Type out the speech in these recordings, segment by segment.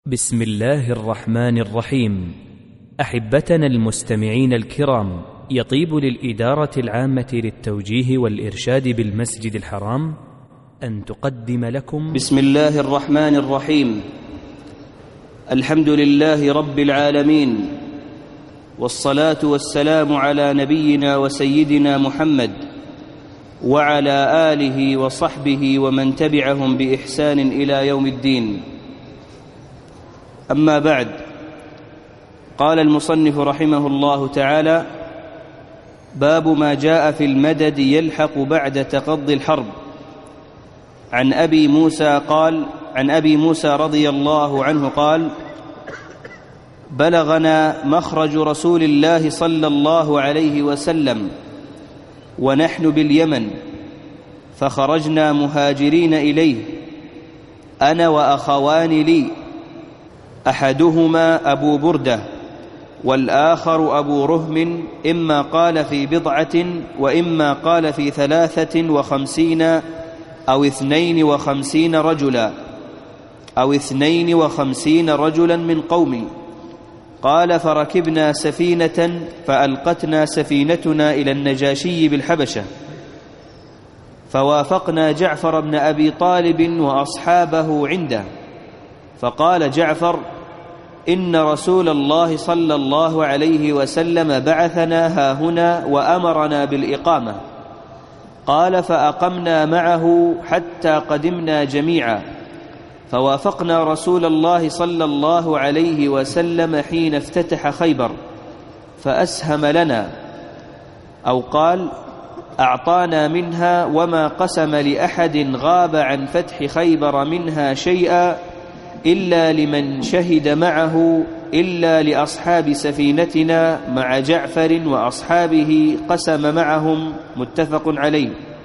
بسم الله الرحمن الرحيم. أحبتنا المستمعين الكرام، يطيب للإدارة العامة للتوجيه والإرشاد بالمسجد الحرام أن تقدم لكم بسم الله الرحمن الرحيم. الحمد لله رب العالمين، والصلاة والسلام على نبينا وسيدنا محمد وعلى آله وصحبه ومن تبعهم بإحسان إلى يوم الدين. أما بعد، قال المصنف رحمه الله تعالى: باب ما جاء في المدد يلحق بعد تقضي الحرب. عن أبي موسى رضي الله عنه قال: بلغنا مخرج رسول الله صلى الله عليه وسلم ونحن باليمن، فخرجنا مهاجرين إليه أنا وأخوان لي، أحدهما أبو بردة والآخر أبو رهم، إما قال في 7 وإما قال في 53 أو 52 رجلا من قومي. قال: فركبنا سفينة فألقتنا سفينتنا إلى النجاشي بالحبشة، فوافقنا جعفر بن أبي طالب وأصحابه عنده، فقال جعفر: إن رسول الله صلى الله عليه وسلم بعثنا هاهنا وأمرنا بالإقامة. قال: فأقمنا معه حتى قدمنا جميعا، فوافقنا رسول الله صلى الله عليه وسلم حين افتتح خيبر، فأسهم لنا، أو قال أعطانا منها، وما قسم لأحد غاب عن فتح خيبر منها شيئا إلا لمن شهد معه، إلا لأصحاب سفينتنا مع جعفر وأصحابه قسم معهم. متفق عليه.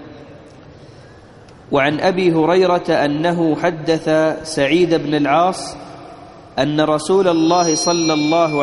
وعن أبي هريرة أنه حدث سعيد بن العاص أن رسول الله صلى الله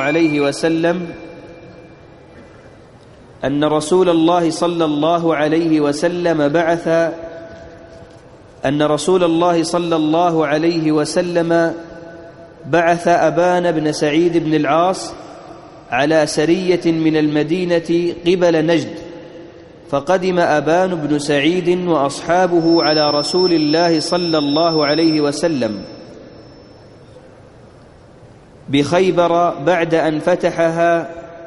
عليه وسلم بعث أبان بن سعيد بن العاص على سرية من المدينة قبل نجد، فقدم أبان بن سعيد وأصحابه على رسول الله صلى الله عليه وسلم بخيبر بعد أن فتحها،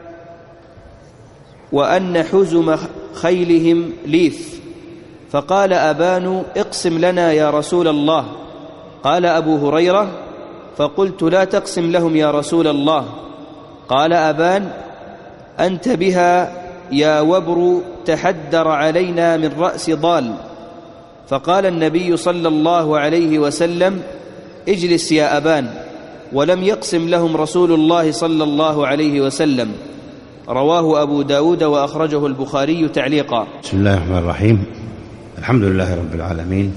وأن حزم خيلهم ليف. فقال أبان: اقسم لنا يا رسول الله. قال أبو هريرة: فقلت: لا تقسم لهم يا رسول الله. قال أبان: أنت بها يا وبر، تحدر علينا من رأس ضال. فقال النبي صلى الله عليه وسلم: اجلس يا أبان. ولم يقسم لهم رسول الله صلى الله عليه وسلم. رواه أبو داود وأخرجه البخاري تعليقا. بسم الله الرحمن الرحيم. الحمد لله رب العالمين،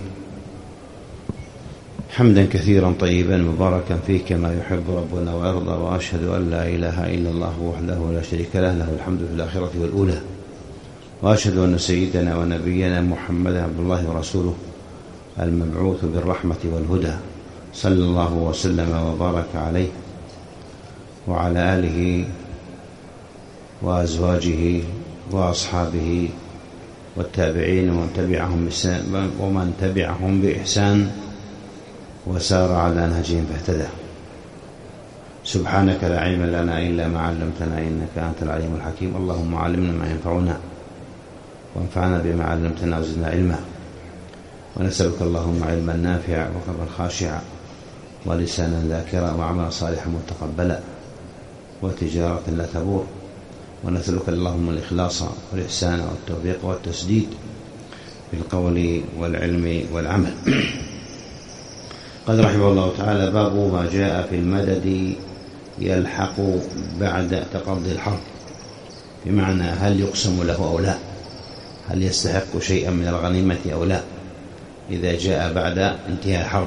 حمدا كثيرا طيبا مباركا فيه كما يحب ربنا ويرضى، وأشهد أن لا إله إلا الله وحده لا شريك له، له الحمد في الآخرة والأولى، وأشهد أن سيدنا ونبينا محمدا عبد الله ورسوله المبعوث بالرحمة والهدى، صلى الله وسلم وبارك عليه وعلى آله وأزواجه وأصحابه والتابعين ومن تبعهم بإحسان وسار على نهجهم فاهتدى. سبحانك لا علم لنا إلا ما علمتنا إنك أنت العليم الحكيم. اللهم علمنا ما ينفعنا وانفعنا بما علمتنا وزدنا علما، ونسألك اللهم علما نافعا وقلبا خاشعا ولسانا ذاكرا وعملا صالحا متقبلا وتجارة لا تبور، ونسألك اللهم الإخلاص والإحسان والتوفيق والتسديد في القول والعلم والعمل. قد رحمه الله تعالى: باب ما جاء في المدد يلحق بعد تقضي الحرب، بمعنى هل يقسم له أو لا، هل يستحق شيئا من الغنيمة أو لا إذا جاء بعد انتهاء الحرب.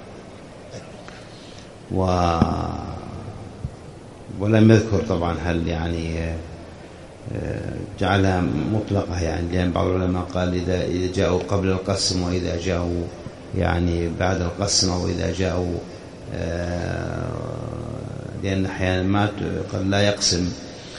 ولم يذكر طبعا هل جعلها مطلقة، لأن بعض العلماء قال إذا جاءوا قبل القسم، وإذا جاءوا بعد القسم، وإذا جاءوا لأن أحيانا ما قد لا يقسم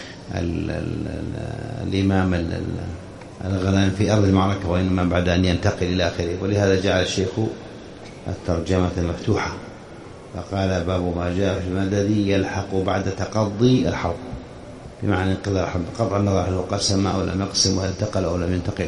الإمام الغنائم في أرض المعركة، وإنما بعد أن ينتقل إلى آخره. ولهذا جعل الشيخ الترجمة مفتوحة فقال: باب ما جاء في الذي يلحق بعد تقضي الحرب، بمعنى انقضاء الحرب، قطع النظر هل قسم أو لم يقسم، وهل انتقل أو لم ينتقل.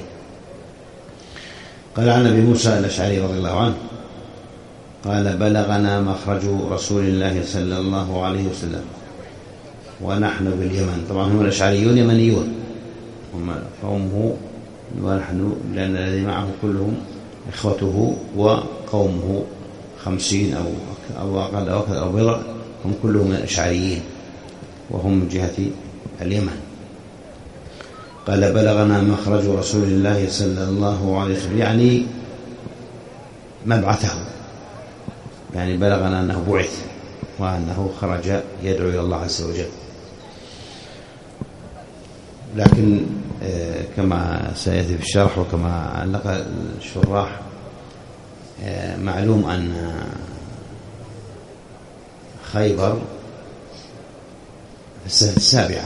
قال عن أبي موسى الأشعري رضي الله عنه قال: بلغنا مخرج رسول الله صلى الله عليه وسلم ونحن باليمن. طبعا هم الأشعريون يمنيون، فهم ونحن، لأن الذي معه كلهم إخوته وقومه 50 أو أقل أو أكثر أو بضع، هم كلهم من الأشعريين وهم من جهة اليمن. قال: بلغنا مخرج رسول الله صلى الله عليه وسلم، يعني مبعثه، يعني بلغنا أنه بعث وأنه خرج يدعو إلى الله عز وجل. لكن كما سيأتي في الشرح وكما علق الشراح، معلوم أن خيبر في السنة 7،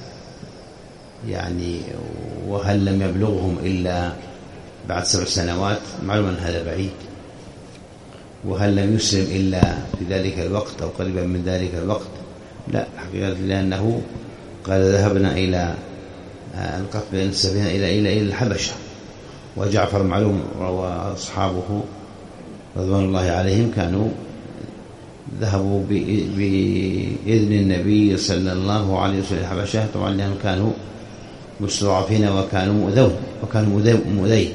يعني وهل لم يبلغهم إلا بعد 7 سنوات، معلوم أن هذا بعيد. وهل لم يسلم إلا في ذلك الوقت أو قريبا من ذلك الوقت؟ لا حقيقة، لأنه قال: ذهبنا إلى القتل السفينة إلى الحبشة، وجعفر معلوم وأصحابه رضوان الله عليهم كانوا ذهبوا بإذن النبي صلى الله عليه وسلم الحبشة، طبعا لأنهم كانوا مستضعفين وكانوا مؤذين،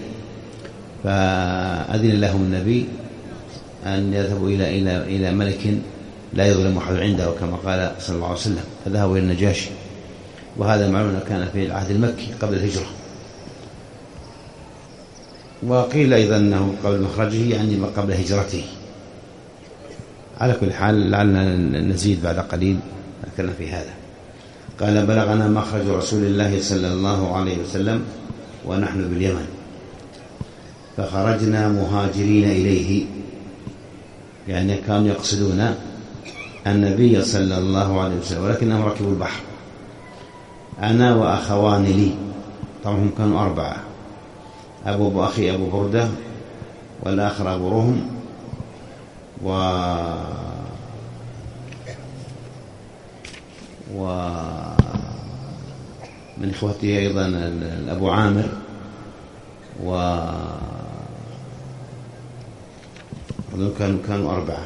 فأذن لهم النبي أن يذهبوا إلى ملك لا يظلم أحد عنده، كما قال صلى الله عليه وسلم، فذهبوا إلى النجاشي. وهذا معلوم كان في العهد المكي قبل الهجرة. وقيل أيضا أنه قبل مخرجه، يعني ما قبل هجرته. على كل حال لعلنا نزيد بعد قليل ذكرنا في هذا. قال: بلغنا مخرج رسول الله صلى الله عليه وسلم ونحن باليمن، فخرجنا مهاجرين إليه، يعني كانوا يقصدون النبي صلى الله عليه وسلم، ولكنهم ركبوا البحر. أنا وأخوان لي، طبعا هم كانوا 4، أبو أخي أبو بردة، والآخر أبو رهم، ومن إخوته أيضا أبو عامر، كانوا 4.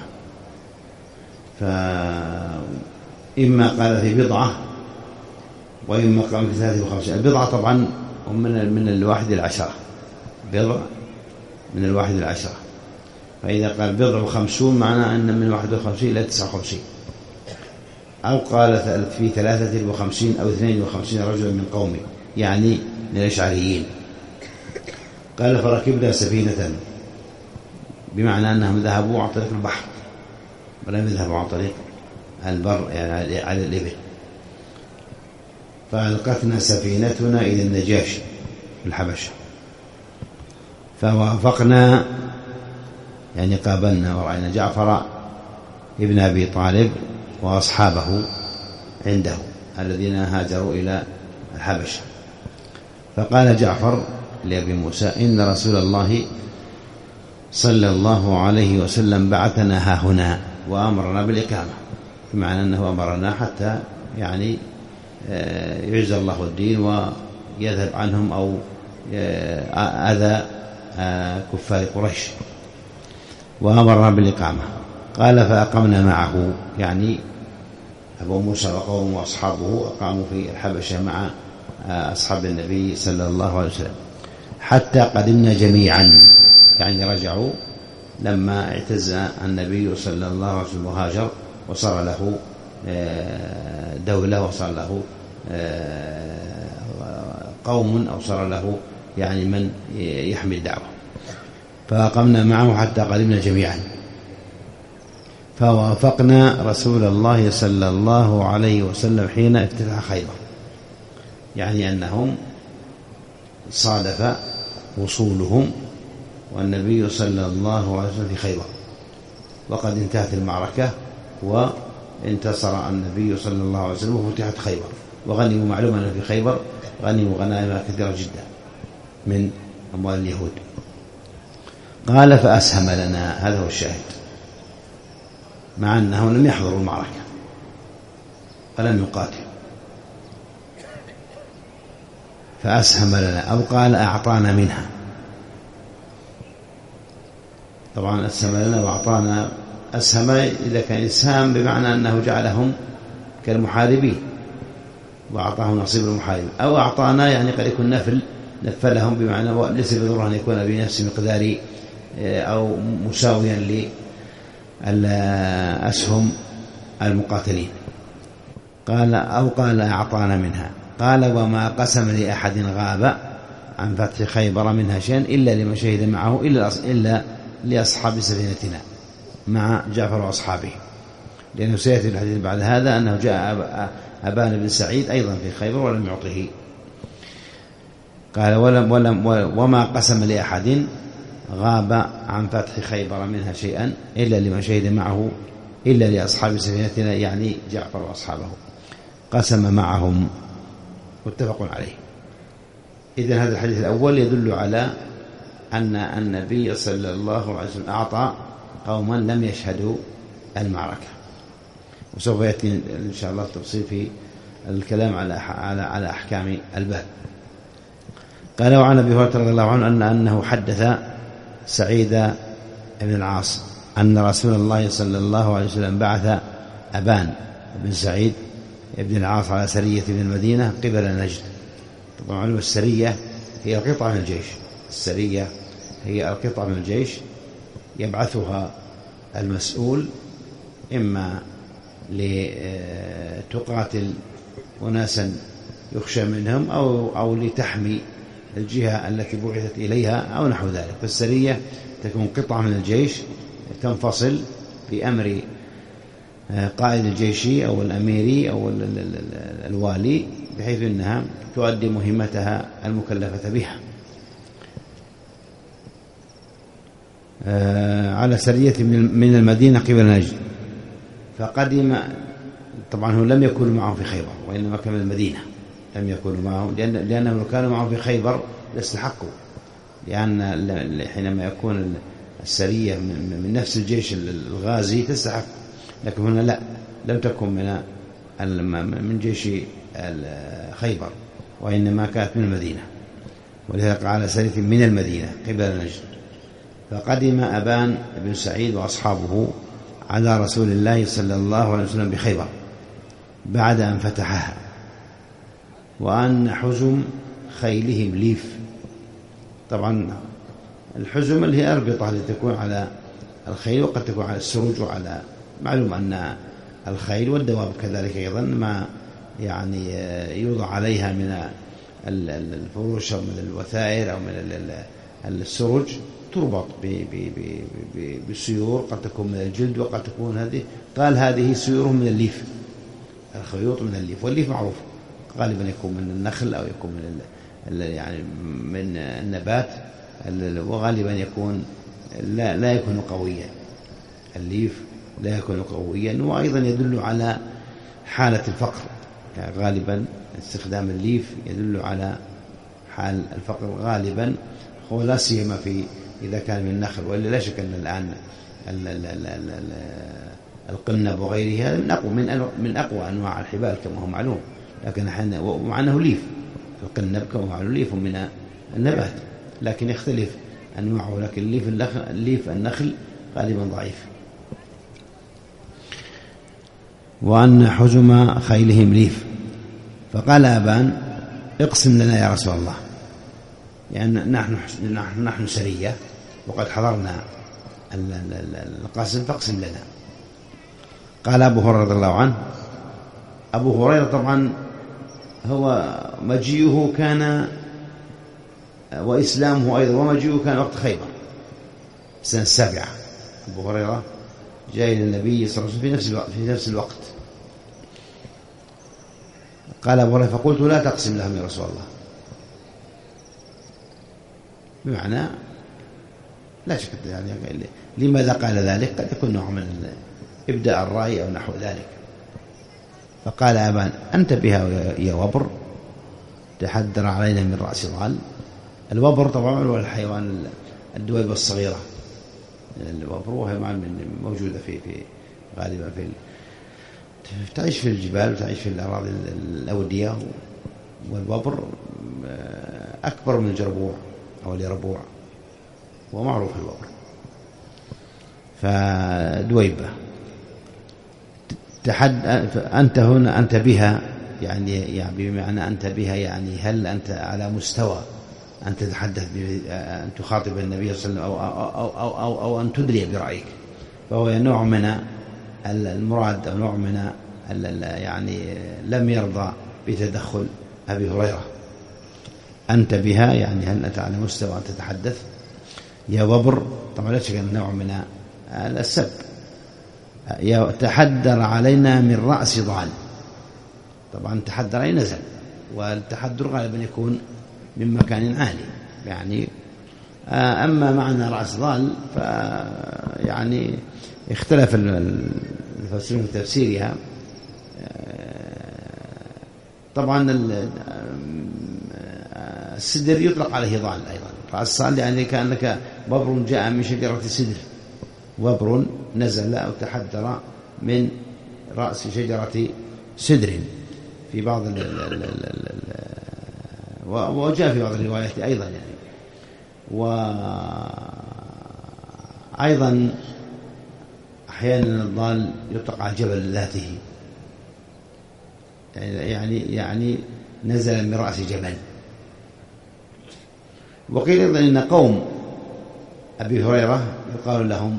فإما قال في بضعة وإما قال في 53. البضعة طبعا من 1 إلى 10، بضع من 1 إلى 10. فإذا قال بضع 50 معناه أن من 51 إلى 59. أو قال في 53 أو 52 رجلا من قومي، يعني من الأشعريين. قال: فركبنا سفينة، بمعنى أنهم ذهبوا عن طريق البحر ولم يذهبوا عن طريق البر، يعني على الإبل. فألقتنا سفينتنا إلى النجاشي في الحبشة، فوافقنا، يعني قابلنا ورأينا جعفر ابن أبي طالب وأصحابه عنده الذين هاجروا إلى الحبشة. فقال جعفر لأبي موسى: إن رسول الله صلى الله عليه وسلم بعثنا ها هنا وأمرنا بالإقامة، بمعنى أنه أمرنا حتى يعني يعز الله الدين ويذهب عنهم أو أذى كفار قريش، وأمرنا بالإقامة. قال: فأقمنا معه، يعني أبو موسى وقومه وأصحابه أقاموا في الحبشة مع أصحاب النبي صلى الله عليه وسلم حتى قدمنا جميعا، يعني رجعوا لما اعتز النبي صلى الله عليه وسلم وهاجر وصار له دولة وصار له قوم أو صار له يعني من يحمل الدعوة. فقمنا معه حتى قدمنا جميعا، فوافقنا رسول الله صلى الله عليه وسلم حين افتتح خيبر، يعني أنهم صادف وصولهم والنبي صلى الله عليه وسلم في خيبر، وقد انتهت المعركة وانتصر النبي صلى الله عليه وسلم وفتحت خيبر، وغنموا معلومة أن في خيبر غنموا غنائم كثيرة جدا من أموال اليهود. قال فأسهم لنا، هذا هو الشاهد، مع أنهم لم يحضروا المعركة ولم يقاتلوا. فأسهم لنا أو قال أعطانا منها. طبعا أسهم لنا وأعطانا، أسهم إذا كان إسهام بمعنى أنه جعلهم كالمحاربين وأعطاهم نصيب المحارب، أو أعطانا يعني قد يكون نفلهم بمعنى ليس بضرورة أن يكون بنفس مقدار أو مساويا للأسهم المقاتلين. قال أو قال أعطانا منها. قال وما قسم لأحد غاب عن فتح خيبر منها شيئا إلا لمن شهد معه إلا لأصحاب سفينتنا مع جعفر وأصحابه، لأنه سيأتي الحديث بعد هذا أنه جاء أبان بن سعيد أيضا في خيبر ولم يعطه. قال وما قسم لأحد غاب عن فتح خيبر منها شيئا إلا لمن شهد معه إلا لأصحاب سفينتنا، يعني جعفر وأصحابه، قسم معهم، متفق عليه. إذن هذا الحديث الأول يدل على أن النبي صلى الله عليه وسلم أعطى قوما لم يشهدوا المعركة، وسوف يأتي إن شاء الله التفصيل في الكلام على أحكام الباب. قال وعن أبي هريرة رضي الله عنه أنه حدث سعيد بن العاص أن رسول الله صلى الله عليه وسلم بعث أبان بن سعيد بن العاص على سرية من المدينة قبل نجد. طبعا السرية هي القطعة من الجيش، السرية هي القطعة من الجيش يبعثها المسؤول إما لتقاتل أناسا يخشى منهم أو لتحمي الجهة التي بعثت إليها أو نحو ذلك. فالسرية تكون قطعة من الجيش تنفصل بأمر قائد الجيش أو الأميري أو الوالي، بحيث أنها تؤدي مهمتها المكلفة بها. على سرية من المدينة قبل نجد، فقدم. طبعا هو لم يكونوا معهم في خيبر وإنما كان من المدينة، لم يكونوا معهم لأنهم لو كانوا معهم في خيبر لاستحقوا، لأن حينما يكون السرية من نفس الجيش الغازي تستحق، لكن هنا لا، لم تكن من جيش خيبر وإنما كانت من المدينة، ولذلك على سرية من المدينة قبل نجد. فقدم أبان بن سعيد وأصحابه على رسول الله صلى الله عليه وسلم بخيبر بعد أن فتحها، وأن حزم خيلهم ليف. طبعا الحزم اللي هي أربطة التي تكون على الخيل، وقد تكون على السروج، وعلى معلوم أن الخيل والدواب كذلك أيضا ما يعني يوضع عليها من الفروش أو من الوثائر أو من السروج، تربط بالسيور، قد تكون من الجلد وقد تكون هذه، قال هذه سيورهم من الليف، الخيوط من الليف. والليف معروف غالبا يكون من النخل أو يكون من النبات، وغالبا يكون لا يكون قويا، الليف لا يكون قويا. وأيضا يدل على حالة الفقر، يعني غالبا استخدام الليف يدل على حال الفقر غالبا، هو لا سيما إذا كان من النخل. وإلا لا شك أن الآن القنب وغيره هذا من أقوى أنواع الحبال كما هو معلوم، لكن ومع أنه ليف، القنب كما هو معلوم ليف من النبات، لكن يختلف أنواعه، لكن ليف النخل غالبا ضعيف. وأن حزم خيلهم ليف. فقال أبان اقسم لنا يا رسول الله، يعني نحن سرية وقد حضرنا القسم فاقسم لنا. قال أبو هريرة رضي الله عنه، أبو هريرة طبعا هو مجيئه كان وإسلامه أيضا، ومجيئه كان وقت خيبر السنة 7. أبو هريرة جاء إلى النبي صلى الله عليه وسلم في نفس الوقت. قال أبو هريرة فقلت لا تقسم لهم يا رسول الله، بمعنى لا شك يعني لماذا قال ذلك؟ قد يكون نوع من إبداء الرأي أو نحو ذلك. فقال أبان أنت بها يا وبر تحدر علينا من رأس ضال. الوبر طبعا هو الحيوان الدويبة الصغيرة. الوبر هو حيوان موجودة في غالبا تعيش في الجبال وتعيش في الأراضي الأودية. والوبر أكبر من الجربوع أو اليربوع، ومعروف الوبر. فدويبة أنت هنا أنت بها يعني بمعنى أنت بها يعني هل أنت على مستوى أن تتحدث أن تخاطب النبي صلى الله عليه وسلم أو أن تدلي برأيك. فهو نوع من المراد أو نوع من يعني لم يرضى بتدخل أبي هريرة. أنت بها يعني هل أنت على مستوى أن تتحدث يا وبر. طبعا لا شك أن نوع من السب. تحدر علينا من رأس ضال. طبعا تحدر أي نزل، والتحدر غالبا يكون من مكان عالي يعني. أما معنى رأس ضال فيعني اختلف المفسرون في تفسيرها. طبعا السدر يطلق عليه ضال أيضا. رأس ضال يعني كأنك ببر جاء من شجرة سدر، وبر نزل أو تحدر من رأس شجرة سدر في بعض وجاء في بعض الروايات أيضا يعني. وأيضا أحيانا الضال يطلق على الجبل ذاته يعني نزل من رأس جبل. وقيل أيضا إن قوم أبي هريرة يقال لهم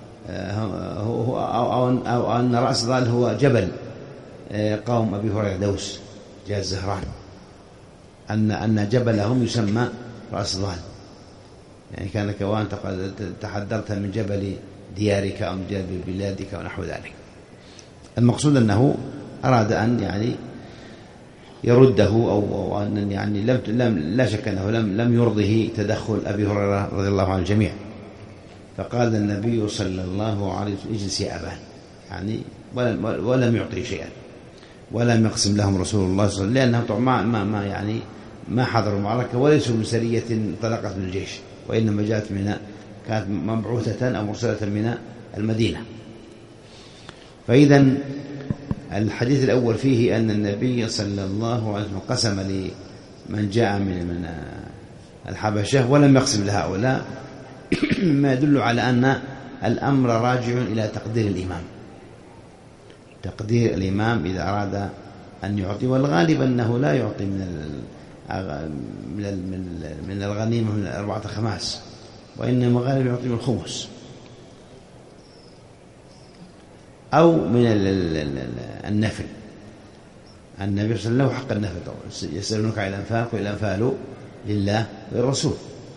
أو أن رأس ضال هو جبل قوم أبي هريرة دوس جاء الزهران، أن جبلهم يسمى رأس ضال يعني كأنك وأنت قد تحدرت من جبل ديارك أو من جبل بلادك ونحو ذلك. المقصود أنه أراد أن يعني يرده أو أن يعني لا شك أنه لم يرضه تدخل أبي هريرة رضي الله عنه الجميع. فقال النبي صلى الله عليه وسلم اجلس يا أبان يعني ولم يعطي شيئا ولم يقسم لهم رسول الله صلى الله عليه وسلم، لأنهم طبعا ما يعني ما حضروا المعركة وليسوا من سرية انطلقت من الجيش، وإنما كانت مبعوثة أو مرسلة من المدينة. فإذا الحديث الأول فيه أن النبي صلى الله عليه وسلم قسم لمن جاء من الحبشة ولم يقسم لهؤلاء، ما يدل على أن الأمر راجع إلى تقدير الإمام. تقدير الإمام إذا أراد أن يعطي، والغالب أنه لا يعطي من الغنيمة من 4 خماس، وإنما الغالب يعطي من الخمس أو من النفل. النبي صلى الله عليه وسلم حق النفل. يسألونك عن الأنفال قل الأنفال لله والرسول.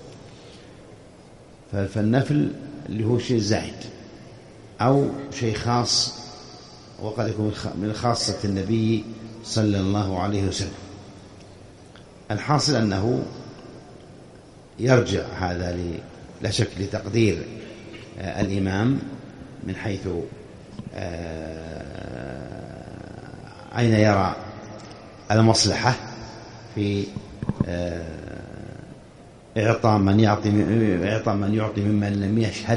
فالنفل اللي هو شيء زائد أو شيء خاص، وقد يكون من خاصة النبي صلى الله عليه وسلم. الحاصل أنه يرجع هذا لا شك لتقدير الإمام من حيث أين يرى المصلحة في إعطاء من يعطي ممن لم يشهد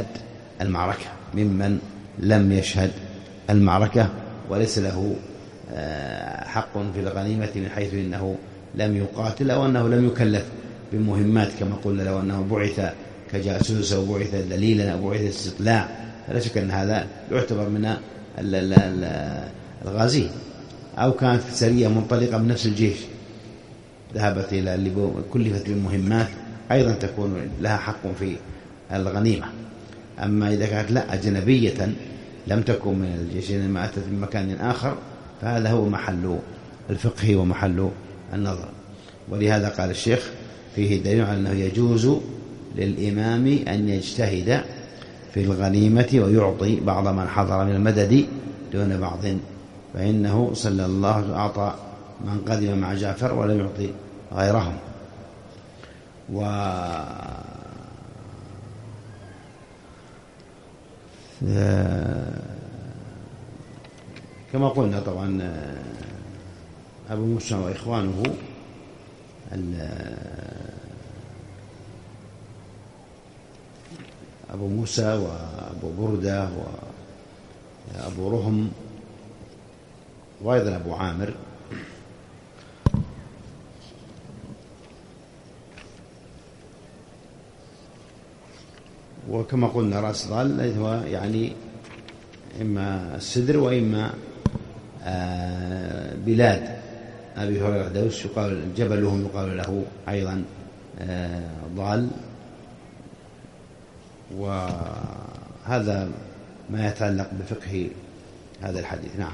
المعركة وليس له حق في الغنيمة من حيث أنه لم يقاتل أو أنه لم يكلف بمهمات كما قلنا، لو أنه بعث كجاسوس أو بعث دليلا أو بعث استطلاع، فلا شك أن هذا يعتبر من الغازي. أو كانت سرية منطلقة من نفس الجيش ذهبت إلى اللي كلفت بالمهمات، أيضا تكون لها حق في الغنيمة. أما إذا كانت لا أجنبية لم تكن من الجيش إنما أتت من مكان آخر، فهذا هو محل الفقه ومحل النظر. ولهذا قال الشيخ فيه دليل على أنه يجوز للإمام أن يجتهد في الغنيمة ويعطي بعض من حضر من المدد دون بعض، فإنه صلى الله عليه وسلم أعطى من قدم مع جعفر ولم يعطي غيرهم. كما قلنا طبعا أبو موسى وإخوانه أبو موسى وأبو بردة وأبو رهم وأيضا أبو عامر وكما قلنا رأس ضال هو يعني إما السدر وإما بلاد أبي هريرة دوس يقال جبلهم يقال له أيضا ضال. وهذا ما يتعلق بفقه هذا الحديث. نعم.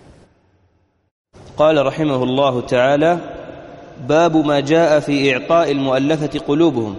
قال رحمه الله تعالى: باب ما جاء في إعطاء المؤلفة قلوبهم.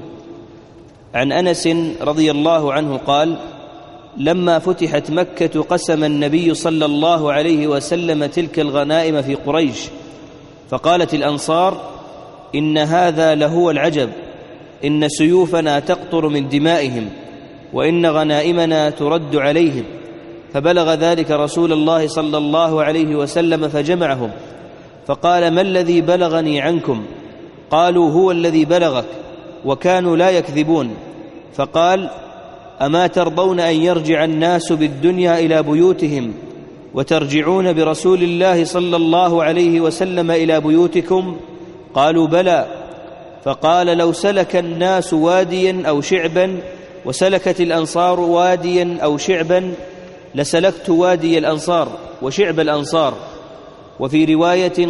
عن أنس رضي الله عنه قال: لما فتحت مكة قسم النبي صلى الله عليه وسلم تلك الغنائم في قريش، فقالت الأنصار: إن هذا لهو العجب، إن سيوفنا تقطر من دمائهم، وإن غنائمنا ترد عليهم. فبلغ ذلك رسول الله صلى الله عليه وسلم فجمعهم، فقال: ما الذي بلغني عنكم؟ قالوا: هو الذي بلغك. وكانوا لا يكذبون. فقال: أما ترضون أن يرجع الناس بالدنيا إلى بيوتهم وترجعون برسول الله صلى الله عليه وسلم إلى بيوتكم؟ قالوا: بلى. فقال: لو سلك الناس واديا أو شعبا وسلكت الأنصار واديا أو شعبا لسلكت وادي الأنصار وشعب الأنصار. وفي رواية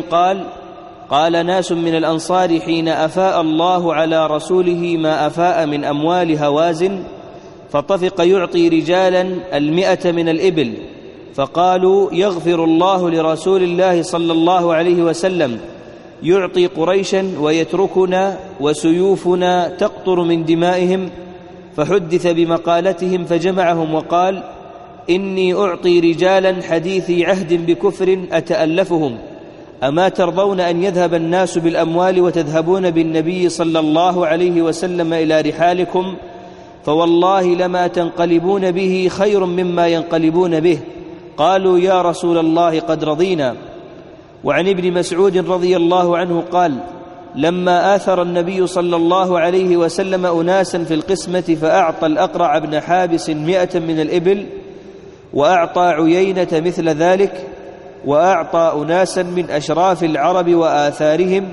قال ناس من الأنصار حين أفاء الله على رسوله ما أفاء من أموال هوازن، فطفق يعطي رجالا 100 من الإبل، فقالوا: يغفر الله لرسول الله صلى الله عليه وسلم، يعطي قريشا ويتركنا وسيوفنا تقطر من دمائهم. فحدث بمقالتهم فجمعهم وقال: إني أعطي رجالا حديثي عهد بكفر أتألفهم، أما ترضون أن يذهب الناس بالأموال وتذهبون بالنبي صلى الله عليه وسلم إلى رحالكم؟ فوالله لما تنقلبون به خير مما ينقلبون به. قالوا: يا رسول الله قد رضينا. وعن ابن مسعود رضي الله عنه قال: لما آثر النبي صلى الله عليه وسلم أناسا في القسمة فأعطى الأقرع بن حابس 100 من الإبل، وأعطى عيينة مثل ذلك، وأعطى أناسا من أشراف العرب وآثارهم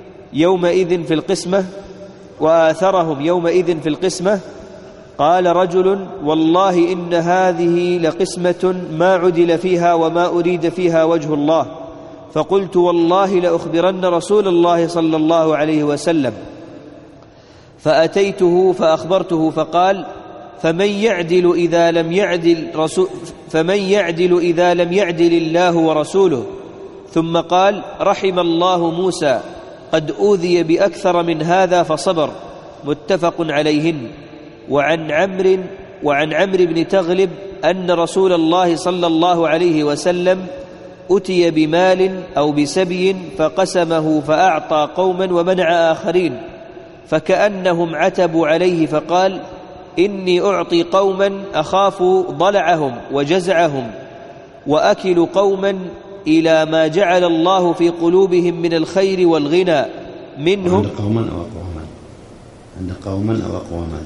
يومئذ في القسمة وآثرهم يومئذ في القسمة. قال رجل: والله إن هذه لقسمة ما عدل فيها وما أريد فيها وجه الله. فقلت: والله لأخبرن رسول الله صلى الله عليه وسلم. فأتيته فأخبرته فقال: فمن يعدل إذا لم يعدل الله ورسوله؟ ثم قال: رحم الله موسى، قد أوذي بأكثر من هذا فصبر. متفق عليهن. وعن عمرو بن تغلب أن رسول الله صلى الله عليه وسلم أتي بمال أو بسبي فقسمه فأعطى قوما ومنع آخرين، فكأنهم عتبوا عليه، فقال: إني أعطي قوما أخاف ضلعهم وجزعهم، وأكل قوما إلى ما جعل الله في قلوبهم من الخير والغنى منهم. عند قوما أو أقواما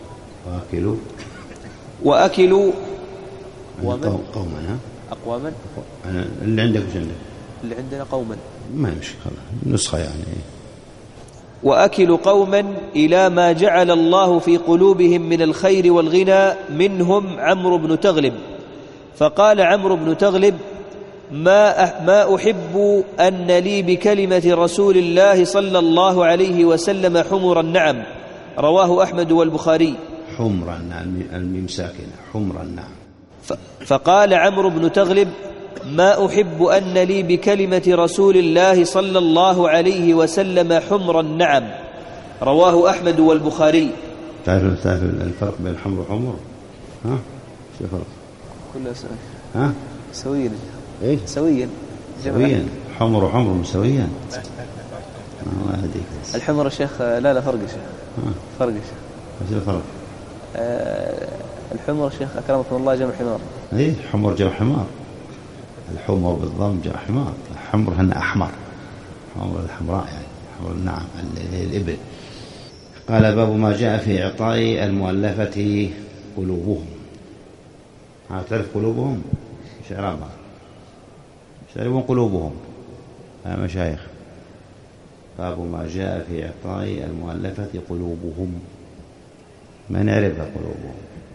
وأكلوا قوما أقواما. اللي عندك وش عندك؟ اللي عندنا قوما، ما يمشي نسخة يعني. وأكل قوما إلى ما جعل الله في قلوبهم من الخير والغنى منهم عمرو بن تغلب. فقال عمرو بن تغلب: ما أحب أن لي بكلمة رسول الله صلى الله عليه وسلم حمر النعم. رواه أحمد والبخاري. حمر النعم، الميم ساكنة، حمر النعم. فقال عمرو بن تغلب: ما أحب أن لي بكلمة رسول الله صلى الله عليه وسلم حمر النعم. رواه أحمد والبخاري. تعرف الفرق بين حمر وحمر؟ ها؟ شو الفرق؟ كلها سويا. ها؟ سويا. إيه؟ سويا. حمر وحمر مسويا. الله يهديك. الحمر يا شيخ لا فرق يا شيخ. فرق يا شيخ. وش الفرق؟ الحمر شيخ أكرمكم الله جمع حمار. إيه حمر جمع حمار، الحمر بالضم جمع حمار، الحمر هن أحمر، حمر الحمراء يعني حمر النعم الإبل. قال باب ما جاء في إعطاء المؤلفة قلوبهم. تعرف قلوبهم؟ شعرابها شعربون قلوبهم يا مشايخ. باب ما جاء في إعطاء المؤلفة قلوبهم. ما نعرفها قلوبهم.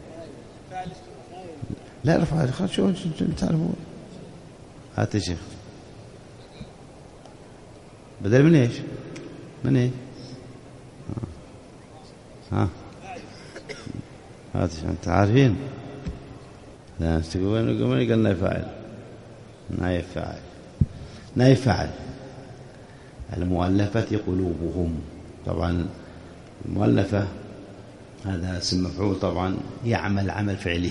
لا رفع خلاص شو تعرفون. هات يا شيخ بدل من ايش؟ من ايش؟ ها هات انت عارفين؟ لا تقولون قال نايف فاعل. نايف فاعل نايف فاعل. المؤلفة قلوبهم. طبعا المؤلفة هذا اسم مفعول طبعا يعمل عمل فعله.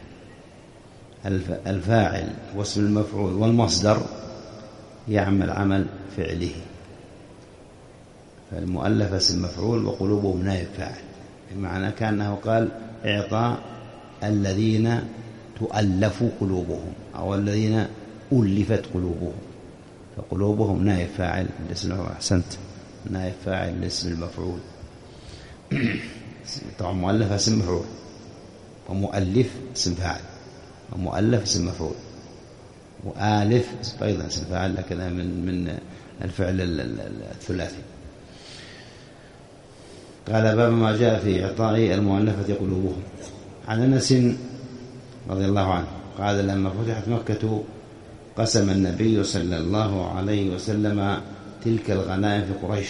الفاعل واسم المفعول والمصدر يعمل عمل فعله. فالمؤلفة اسم مفعول وقلوبهم نائب فاعل، بمعنى كأنه قال إعطاء الذين تؤلف قلوبهم أو الذين ألفت قلوبهم. فقلوبهم نائب فاعل لاسم. أحسنت، نائب فاعل لاسم المفعول. طبعا مؤلفة اسم مفعول ومؤلف اسم فاعل، ومؤلف اسم مفعول، وآلف أيضا اسم فاعل لكنها من الفعل الثلاثي. قال باب ما جاء في إعطاء المؤلفة قلوبهم. عن أنس رضي الله عنه قال لما فتحت مكة قسم النبي صلى الله عليه وسلم تلك الغنائم في قريش،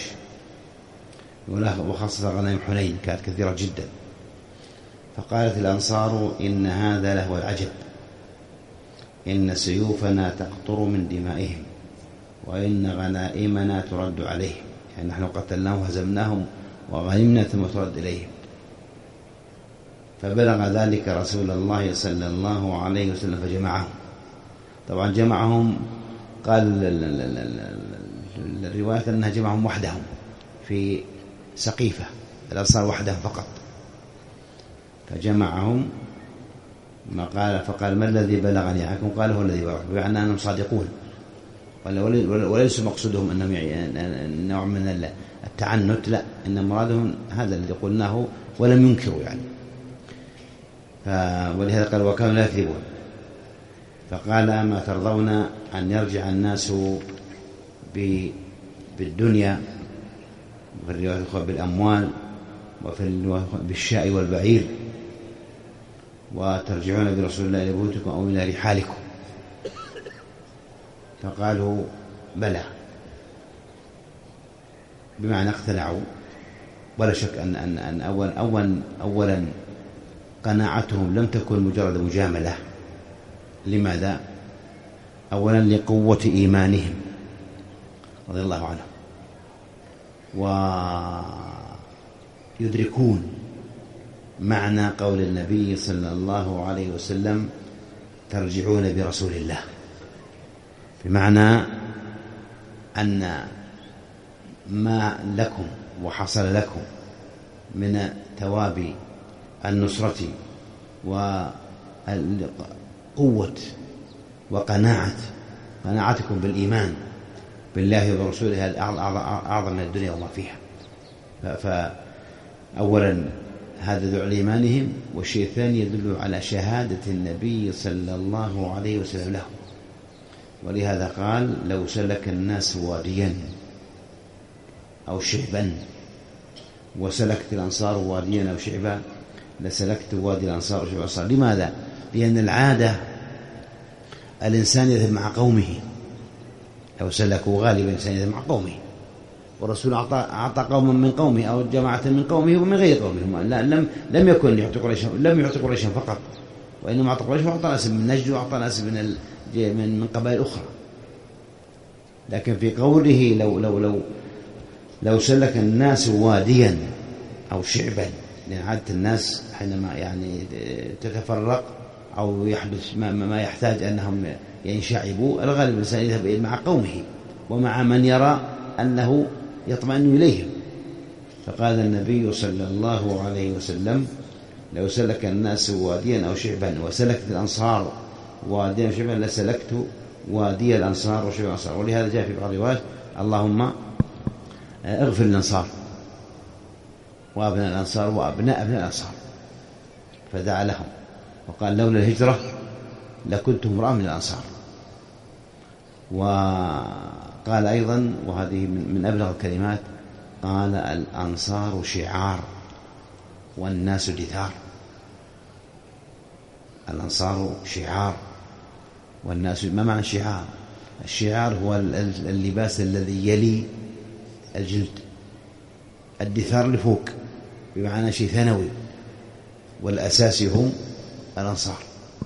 وخاصة غنائم حنين كانت كثيرة جدا. فقالت الأنصار إن هذا لهو العجب، إن سيوفنا تقطر من دمائهم وإن غنائمنا ترد عليهم، يعني نحن قتلناهم وهزمناهم وغنمنا ثم ترد إليهم. فبلغ ذلك رسول الله صلى الله عليه وسلم فجمعهم. طبعا جمعهم قال الرواية أنها جمعهم وحدهم في سقيفة، الأنصار وحدهم فقط. فجمعهم ما قال، فقال ما الذي بلغني عنكم؟ قال هو الذي بلغ، بمعنى أنهم صادقون وليس مقصودهم أنهم نوع من التعنت، لا، إن مرادهم هذا الذي قلناه ولم ينكروا يعني. ولهذا قال وكانوا لا يكذبون. فقال ما ترضون أن يرجع الناس بالدنيا، وفي الرواية الأخرى بالأموال، وفي الرواية بالشاء والبعير، وترجعون برسول الله إلى بيوتكم أو إلى رحالكم؟ فقالوا بلى، بمعنى اقتنعوا. ولا شك أن أولا قناعتهم لم تكن مجرد مجاملة. لماذا؟ أولا لقوة إيمانهم رضي الله عنهم، ويدركون معنى قول النبي صلى الله عليه وسلم ترجعون برسول الله، بمعنى أن ما لكم وحصل لكم من ثواب النصرة وقوة وقناعتكم بالإيمان بالله وبرسوله أعظم من الدنيا وما فيها. فأولا هذا يدل على إيمانهم، والشيء الثاني يدل على شهادة النبي صلى الله عليه وسلم لهم. ولهذا قال لو سلك الناس واديا أو شعبا، وسلكت الأنصار واديا أو شعبا لسلكت وادي الأنصار وشعب الأنصار. لماذا؟ لأن العادة الإنسان يذهب مع قومه، لو سلكوا غالبا الإنسان يذهب مع قومه، والرسول أعطى قوما من قومه أو جماعة من قومه ومن غير قومه. لم يكن لم يعطي قريشا فقط، وإنما أعطى قريش وأعطى ناس من نجد وأعطى ناس من قبائل أخرى. لكن في قوله لو سلك الناس واديا أو شعبا، لأن عادة الناس حينما يعني تتفرق أو يحدث ما يحتاج أنهم ينشعبوا، الغالب الإنسان يذهب مع قومه ومع من يرى أنه يطمئن إليهم. فقال النبي صلى الله عليه وسلم لو سلك الناس واديا أو شعبا وسلكت الأنصار واديا وشعبا لسلكت وادي الأنصار وشعب الأنصار. ولهذا جاء في بعض الروايات اللهم اغفر للأنصار وأبناء الأنصار وأبناء أبناء الأنصار، فدعا لهم وقال لولا الهجرة لكنت امرأ من الأنصار. وقال أيضا، وهذه من أبلغ الكلمات، قال الأنصار شعار والناس دثار. الأنصار شعار والناس، ما معنى الشعار؟ الشعار هو اللباس الذي يلي الجلد، الدثار لفوق بمعنى شيء ثانوي، والأساسي هم الأنصار.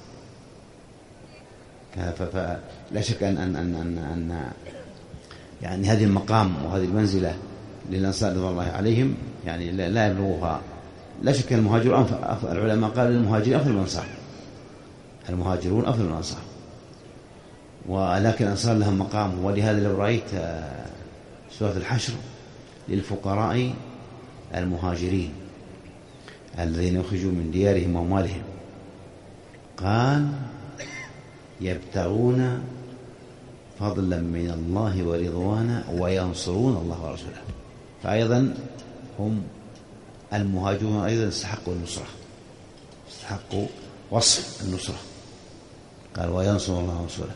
فلا شك أن يعني هذه المقام وهذه المنزلة للأنصار رضي الله عليهم يعني لا يبلغها. لا شك أن المهاجرون أفضل، العلماء قالوا المهاجرين أفضل من الأنصار، المهاجرون أفضل من الأنصار، ولكن الأنصار لهم مقام. ولهذا لو رأيت سورة الحشر للفقراء المهاجرين الذين يخرجوا من ديارهم وأموالهم، قال يبتغون فضلا من الله ورضوانا وينصرون الله ورسوله. فأيضا هم المهاجرون أيضا استحقوا النصرة، استحقوا وصف النصرة، قال وينصر الله ورسوله،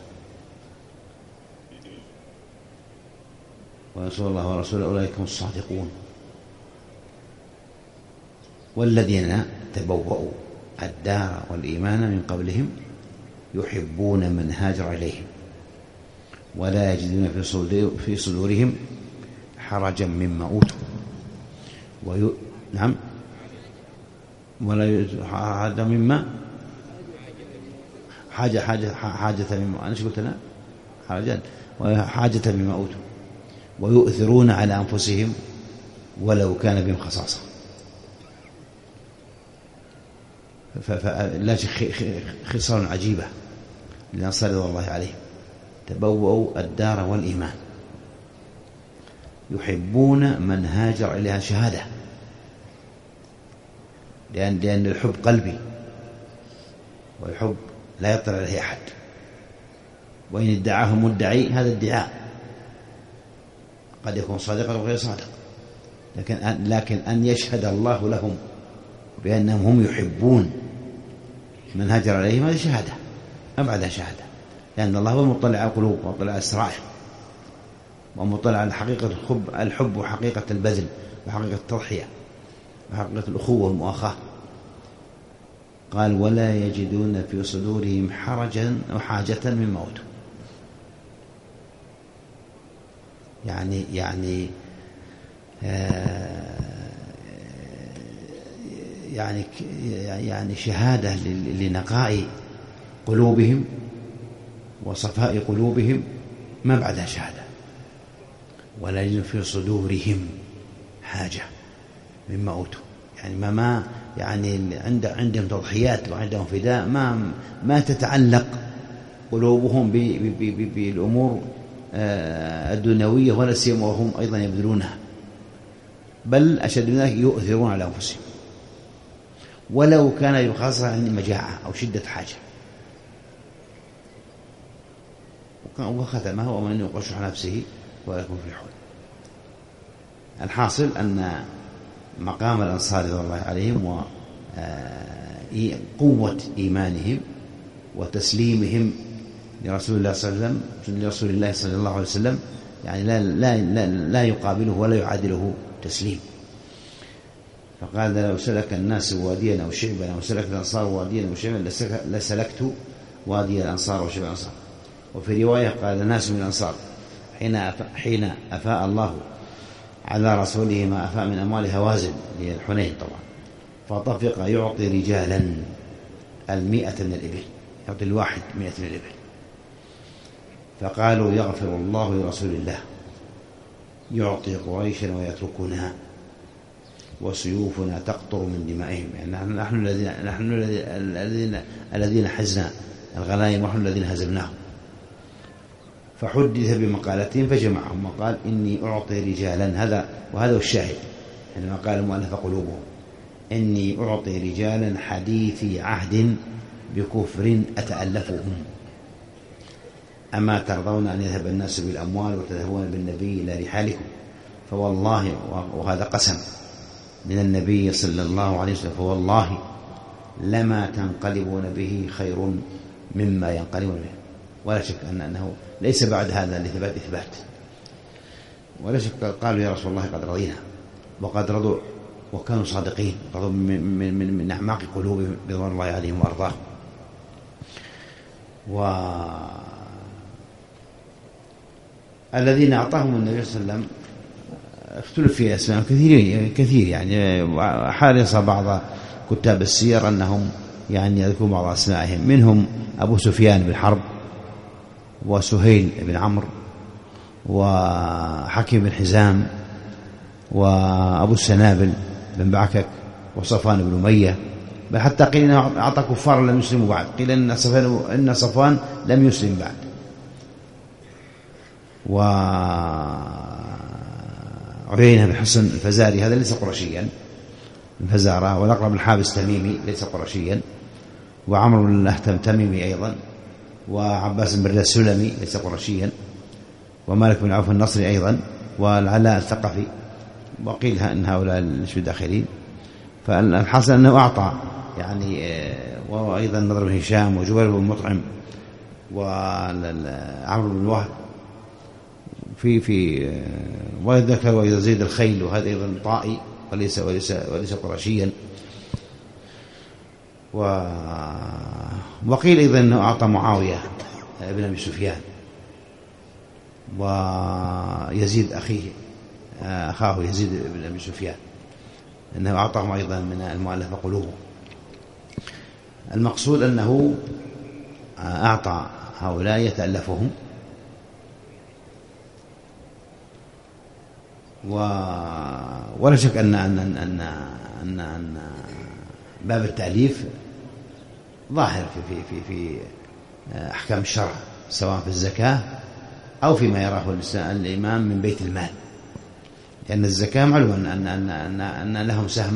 وينصر الله ورسوله أولئك هم الصادقون. والذين تبوأوا الدار والإيمان من قبلهم يحبون من هاجر إليهم ولا يجدون في صدورهم حرجا مما أوتوا نعم، ولا يجدون حاجة مما حاجة مما، أنا شو قلت أنا؟ حاجة مما أوتوا ويؤثرون على أنفسهم ولو كان بهم خصاصة. فلا خصال عجيبة للأنصار رضي الله عليهم، تبوأوا الدار والإيمان، يحبون من هاجر إليها شهادة، لأن الحب قلبي، والحب لا يطلع عليه أحد، وإن ادعاه مدعي هذا ادعاء قد يكون صادقا وغير صادق، لكن أن يشهد الله لهم بأنهم هم يحبون من هاجر عليهم هذه شهادة، ما بعدها شهادة، لأن الله هو مطلع على القلوب ومطلع على السرائر ومطلع على حقيقة الحب وحقيقة البذل وحقيقة التضحية وحقيقة الأخوة والمؤاخاة. قال ولا يجدون في صدورهم حرجا أو حاجة مما أوتوا، يعني شهادة لنقاء قلوبهم وصفاء قلوبهم ما بعدها شهادة. ولا يجد في صدورهم حاجة مما أوتوا، يعني ما يعني عندهم تضحيات وعندهم فداء ما تتعلق قلوبهم بالأمور الدنيوية ولا سيما وهم أيضا يبذلونها، بل أشد من ذلك يؤثرون على أنفسهم ولو كان يخاصر عن مجاعة أو شدة حاجة. وختمه ومن يوق شح نفسه ولا يكون في حول. الحاصل أن مقام الأنصار رضي الله عليهم وقوة إيمانهم وتسليمهم لرسول الله صلى الله عليه وسلم يعني لا يقابله ولا يعادله تسليم. فقال لو سلك الناس واديا أو شعبا أو سلك الأنصار واديا أو شعبا لسلكت وادي الأنصار وشعب الأنصار. وفي رواية قال ناس من الأنصار حين أفاء الله على رسوله ما أفاء من أموال هوازن للحنين طبعا، فطفق يعطي رجالا 100 من الإبل، يعطي الواحد 100 من الإبل، فقالوا يغفر الله لرسول الله يعطي قريشا ويتركنا وسيوفنا تقطر من دمائهم، يعني نحن الذين حزنا الغنائم ونحن الذين هزمناهم. فحدث بمقالتهم فجمعهم وقال إني أعطي رجالا، وهذا الشاهد عندما قال المؤلف قلوبهم، إني أعطي رجالا حديثي عهد بكفر أتألفهم، أما ترضون أن يذهب الناس بالأموال وتذهبون بالنبي إلى رحالكم؟ فوالله، وهذا قسم من النبي صلى الله عليه وسلم، فوالله لما تنقلبون به خير مما ينقلبون به. ولا شك أنه ليس بعد هذا لثبات إثبات، ولا شك قالوا يا رسول الله قد رضينا، وقد رضوا وكانوا صادقين، رضوا من أعماق قلوبهم رضوان الله عليهم وأرضاهم. والذين أعطاهم النبي صلى الله عليه وسلم اختلف في أسماء كثير يعني حارص بعض كتاب السير أنهم يعني يذكرون بعض أسمائهم، منهم أبو سفيان بن حرب، وسهيل بن عمرو، وحكيم بن حزام، وأبو السنابل بن بعكك، وصفوان بن أمية، بل حتى قيل إنه أعطى كفار لم يسلموا بعد، قيل إن صفوان لم يسلم بعد. وعيينة بن حصن الفزاري هذا ليس قرشيا، الفزارة، والأقرع بن حابس تميمي ليس قرشيا، وعمرو بن الأهتم تميمي أيضا، وعباس بن بردة السلمي ليس قرشيا، ومالك بن عوف النصري أيضا، والعلاء الثقفي، وقيل أن هؤلاء ليسوا داخلين. فالحاصل أنه أعطى يعني، وأيضا نضر بن هشام، وجبير بن مطعم، وعمرو بن وهب في وذكر يزيد الخيل، وهذا أيضا طائي وليس قرشيا. وقيل أيضا أنه أعطى معاوية ابن أبي سفيان ويزيد أخاه يزيد بن أبي سفيان، أنه أعطاهم أيضا من المؤلفة قلوبهم. المقصود أنه أعطى هؤلاء يتألفهم، ولا شك أن باب التأليف ظاهر في أحكام الشرع، سواء في الزكاة أو فيما يراه الإمام من بيت المال، لأن الزكاة معلوم أن لهم سهم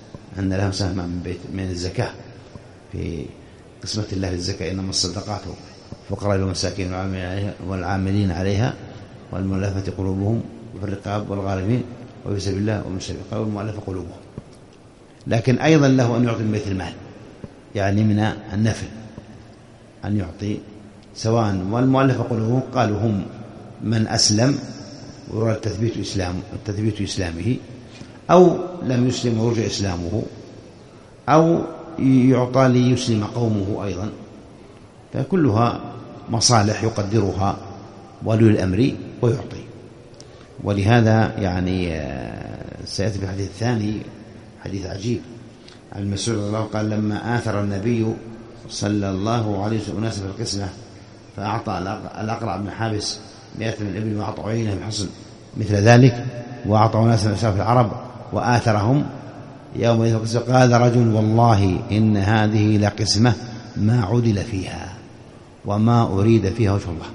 من الزكاة في قسمة الله للزكاة، إنما الصدقات فقراء والمساكين والعاملين عليها والمؤلفة قلوبهم وفي الرقاب والغارمين وفي سبيل الله ومن سبيل الله والمؤلفة قلوبهم. لكن أيضا له أن يعطي من بيت المال، يعني من النفل أن يعطي سواء. والمؤلفة قلوبهم قالوا هم من أسلم ويراد تثبيت إسلامه، أو لم يسلم ورجع إسلامه، أو يعطى ليسلم قومه أيضا، فكلها مصالح يقدرها ولي الأمر ويعطي. ولهذا يعني سيأتي في الحديث الثاني حديث عجيب عن مسعود رضي الله عنه قال لما آثر النبي صلى الله عليه وسلم أناس في القسمة فأعطى الأقرع بن حابس 100 من الإبل، وأعطى عيينة بن حصن مثل ذلك، وأعطى أناس من أشراف العرب وآثرهم يوم يوم القسمة. قال رجل والله إن هذه لقسمة ما عدل فيها وما أريد فيها وجه الله.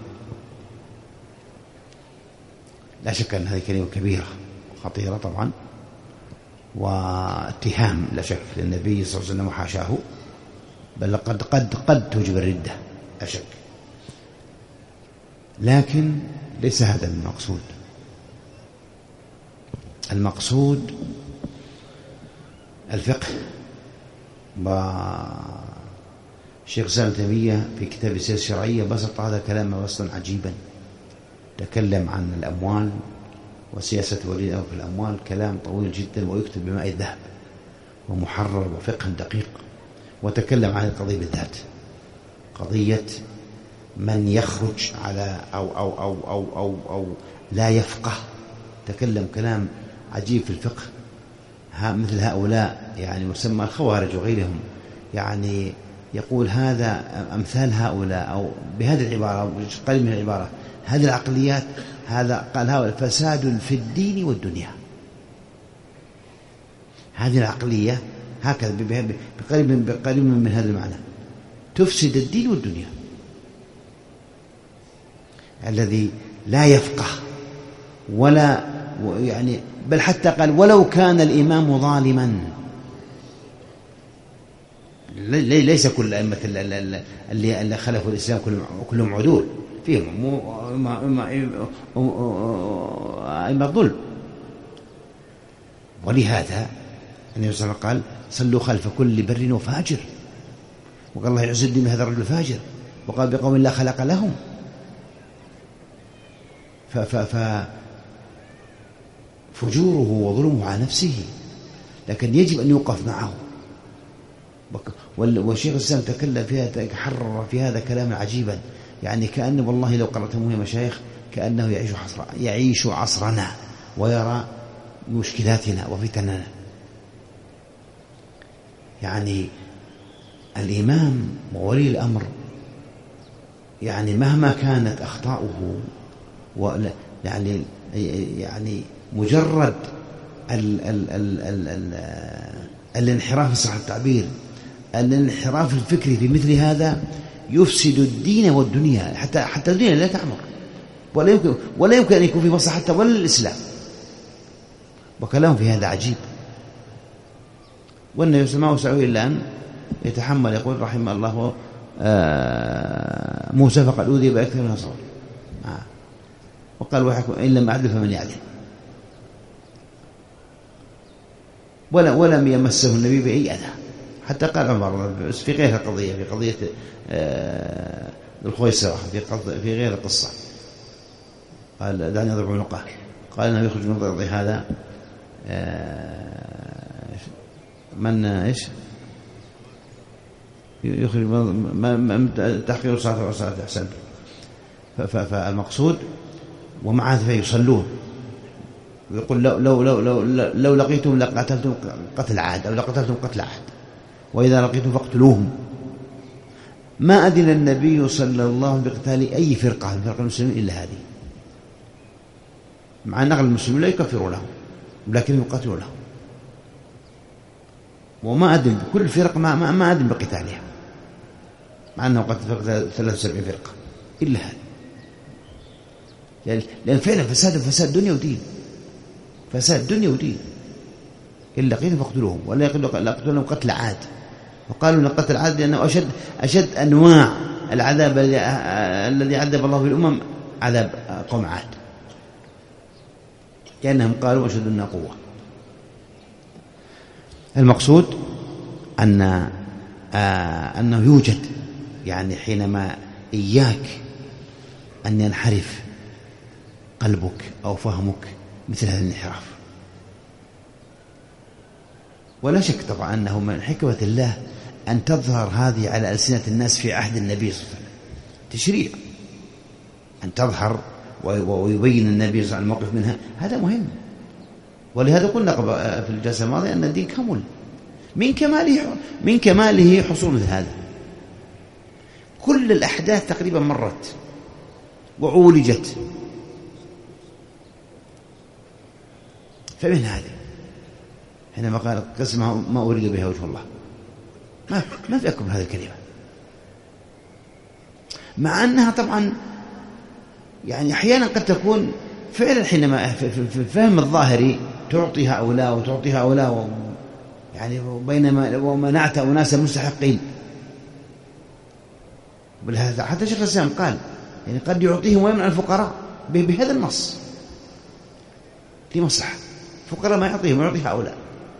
لا شك أن هذه كلمة كبيرة خطيرة طبعا، واتهام لا شك للنبي صلى الله عليه وسلم وحاشاه، بل قد توجب الردة لا شك، لكن ليس هذا المقصود. المقصود الفقه. والشيخ الإسلام ابن تيمية في كتاب السياسة الشرعية بسط هذا كلام بسطا عجيبا، تكلم عن الأموال وسياسة ولي الأمر في الأموال كلام طويل جدا، ويكتب بماء الذهب ومحرر وفقه دقيق. وتكلم عن القضية بالذات، قضية من يخرج على أو لا يفقه، تكلم كلام عجيب في الفقه. مثل هؤلاء يعني مسمى الخوارج وغيرهم، يعني يقول هذا أمثال هؤلاء، أو بهذه العبارة قليل من العبارة، هذه العقليات، هذا قال هؤلاء فساد في الدين والدنيا. هذه العقلية هكذا بقريب من هذا المعنى، تفسد الدين والدنيا. الذي لا يفقه ولا يعني، بل حتى قال ولو كان الإمام ظالما ليس كل أئمة اللي خلفوا الإسلام كلهم عدول، فيهم أئمة ظلم. ولهذا النبي صلى الله عليه وسلم قال صلوا خلف كل بر وفاجر، وقال الله يعز الدين هذا الرجل الفاجر، وقال بقوم لا خلق لهم. ففجوره وظلمه على نفسه، لكن يجب أن يوقف معه. والشيخ الإسلام تكلم فيها، حرر في هذا كلاما عجيبا، يعني كأنه والله لو قرأتموه يا مشايخ كأنه يعيش عصرنا ويرى مشكلاتنا وفتننا. يعني الإمام وولي الأمر يعني مهما كانت أخطاؤه يعني مجرد الانحراف، صح التعبير، الانحراف الفكري في مثل هذا يفسد الدين والدنيا، حتى الدنيا لا تعمر، ولا يمكن أن يكون في مصلحة ولا الإسلام. وكلام في هذا عجيب. والنبي صلى الله عليه وسلم إلا أن يتحمل، يقول رحمه الله موسى فقد أوذي بأكثر من صبر، وقال وحكم إن لم أعدل فمن يعدل. ولم يمسه النبي بأي أذى، حتى قال عمر في غير القضية، في قضية الخويصرة، في غير القصة، قال دعني أضرب عنقه، قال أنه يخرج من ضرب هذا من إيش يخرج من تحقير الصلاة وصلاة أحسن. فالمقصود ومع هذا يصلون، ويقول لو لقيتم لقتلتم قتل عاد، أو لقتلتم قتل عاد، وإذا لقيتم فاقتلوهم. ما أذن النبي صلى الله عليه وسلم بقتال أي فرقة من فرق المسلمين إلا هذه، مع أن أغلب المسلمين لا يكفروا لهم ولكن يقاتلوا لهم. وما أذن كل الفرق، ما أذن بقتالها، مع أنه قتل 73 فرقة إلا هذه، لأن فعلا فساد دنيا ودين، فساد دنيا ودين. إن لقيتم فاقتلوهم ولا يقتلون قتل عاد. وقالوا أن قتل عاد لأنه أشد أنواع العذاب الذي عذب الله بالأمم عذاب قوم عاد، كأنهم قالوا أشد منا قوة. المقصود أنه يوجد، يعني حينما إياك أن ينحرف قلبك أو فهمك مثل هذا الانحراف. ولا شك طبعا أنه من حكمة الله أن تظهر هذه على ألسنة الناس في عهد النبي صلى الله عليه وسلم، تشريع أن تظهر ويبين النبي صلى الله عليه وسلم الموقف منها، هذا مهم. ولهذا قلنا في الجلسة الماضية أن الدين كامل، من كماله حصول هذا. كل الأحداث تقريبا مرت وعولجت، فمن هذه حينما قال قسمها ما أريد بها وجه الله، ما في أكبر من هذه الكلمة، مع أنها طبعا يعني أحيانا قد تكون فعلا حينما في الفهم الظاهري تعطي هؤلاء وتعطي هؤلاء، يعني بينما ومنعت أناسا مستحقين. ولهذا حتى شيخ الإسلام قال يعني قد يعطيهم ويمنع الفقراء بهذا النص لمصلحة، الفقراء ما يعطيهم ويعطي هؤلاء.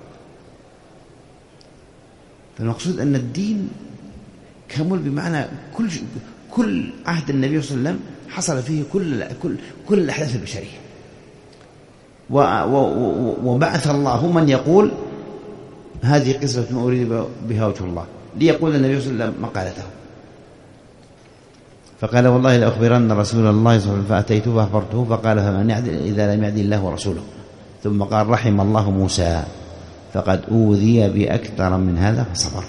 فالمقصود أن الدين كامل، بمعنى كل عهد النبي صلى الله عليه وسلم حصل فيه كل الأحداث البشرية، وبعث الله من يقول هذه قصة ما أريد بها وجه الله، ليقول النبي صلى الله عليه وسلم مقالته. فقال والله لأخبرن رسول الله صلى الله عليه وسلم، فأتيته فأخبرته، فقال فمن يعدل إذا لم يعدل الله ورسوله. ثم قال رحم الله موسى فقد أوذي بأكثر من هذا فصبر.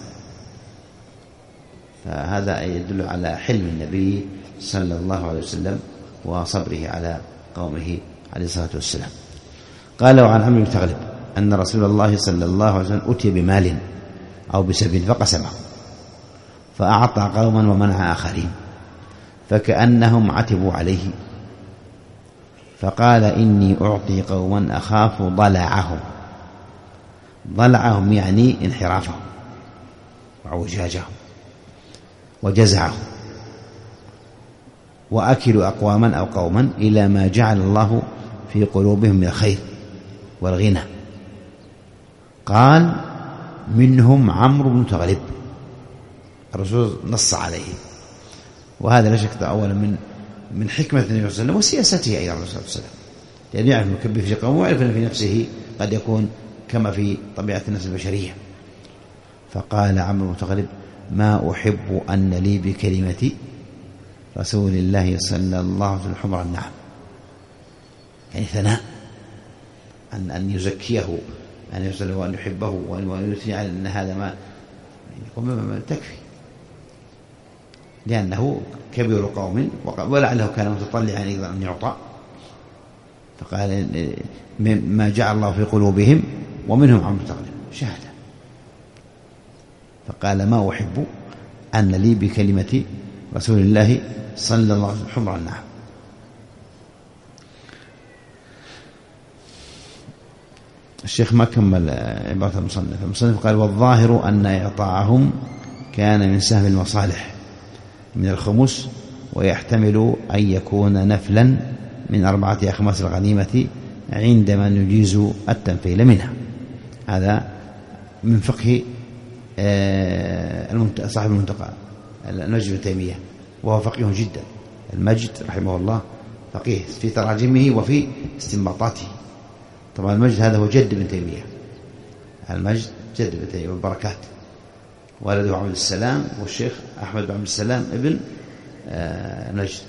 فهذا يدل على حلم النبي صلى الله عليه وسلم وصبره على قومه عليه الصلاة والسلام. قال وعن عمرو بن تغلب أن رسول الله صلى الله عليه وسلم أتي بمال أو بسبيل فقسمه، فأعطى قوما ومنع آخرين، فكأنهم عتبوا عليه، فقال إني أعطي قوما أخاف ضلعهم يعني انحرافهم، وعوجاجهم وجزعهم، وأكلوا أقواما أو قوما إلى ما جعل الله في قلوبهم من الخير والغنى. قال منهم عمرو بن تغلب، الرسول نص عليه، وهذا لا شك أولا من حكمة النبي صلى الله عليه وسلم وسياسته أيضا عليه الصلاة والسلام، لأن يعرف المكبر في قومه ويعرف أن في نفسه قد يكون كما في طبيعة النفس البشرية. فقال عمرو بن تغلب ما أحب أن لي بكلمة رسول الله صلى الله عليه وسلم حمر النعم، يعني ثناء أن يزكيه أن يصل وأن يحبه وأن يثني على أن هذا ما يقوم تكفي، لأنه كبير قوم ولعله كان متطلعا أيضا أن يعطى. فقال ما جعل الله في قلوبهم ومنهم عمرو بن تغلب شهادة. فقال ما أحب أن لي بكلمة رسول الله صلى الله عليه وسلم حمر النعم. الشيخ ما كمل عبارة المصنف قال والظاهر أن إعطاءهم كان من سهم المصالح من الخمس، ويحتمل أن يكون نفلا من 4/5 الغنيمة عندما نجيز التنفيل منها. هذا من فقه صاحب المنتقى المجد بن تيمية، وهو فقيه جدا. المجد رحمه الله فقيه في تراجمه وفي استنباطاته. طبعا المجد هذا هو جد ابن تيمية، المجد جد ابن تيمية والبركات، ولده عبد السلام والشيخ أحمد بن عبد السلام ابن نجد.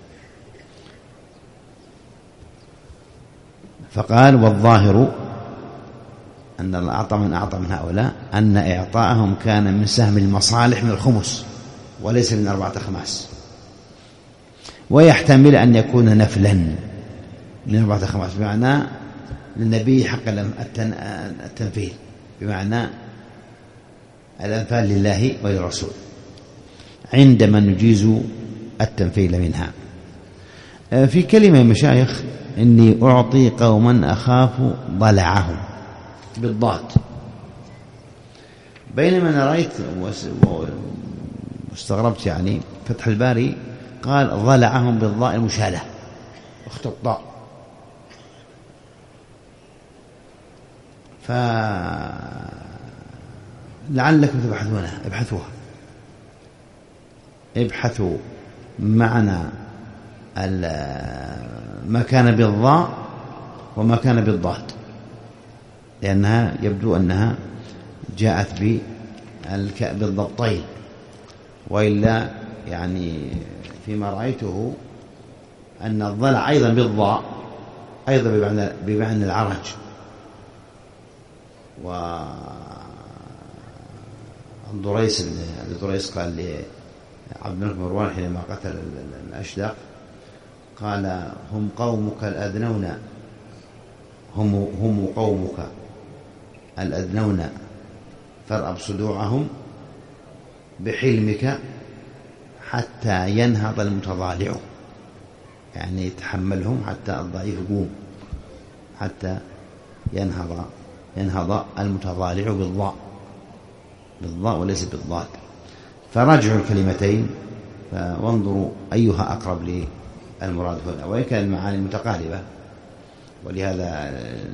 فقال والظاهر أن الله أعطى من هؤلاء أن إعطاءهم كان من سهم المصالح من الخمس وليس من 4/5، ويحتمل أن يكون نفلا من 4/5 بمعنى للنبي حق التنفيذ، بمعنى الأنفال لله وللرسول عندما نجيز التنفيل منها. في كلمة مشايخ إني أعطي قوما أخاف ضلعهم بالضاد، بينما أنا رأيت واستغربت يعني فتح الباري قال ضلعهم بالضاء المشالة أخت الضاء، فلعلكم تبحثونها، ابحثوا معنى ما كان بالضاء وما كان بالضاد، لأنها يبدو أنها جاءت بالضبطين، وإلا يعني فيما رأيته أن الضلع أيضا بالضاء أيضا بمعنى العرج. الضريس قال لعبد الملك مروان حينما قتل الأشدق قال هم قومك الأدنون، هم قومك الأدنون فارأب صدوعهم بحلمك حتى ينهض المتضالع، يعني يتحملهم حتى الضعيف يقوم، حتى ينهض المتضالع بالضاء وليس بالضاد. فراجعوا الكلمتين وانظروا أيها أقرب للمراد هنا، وإن كان المعاني متقاربة. ولهذا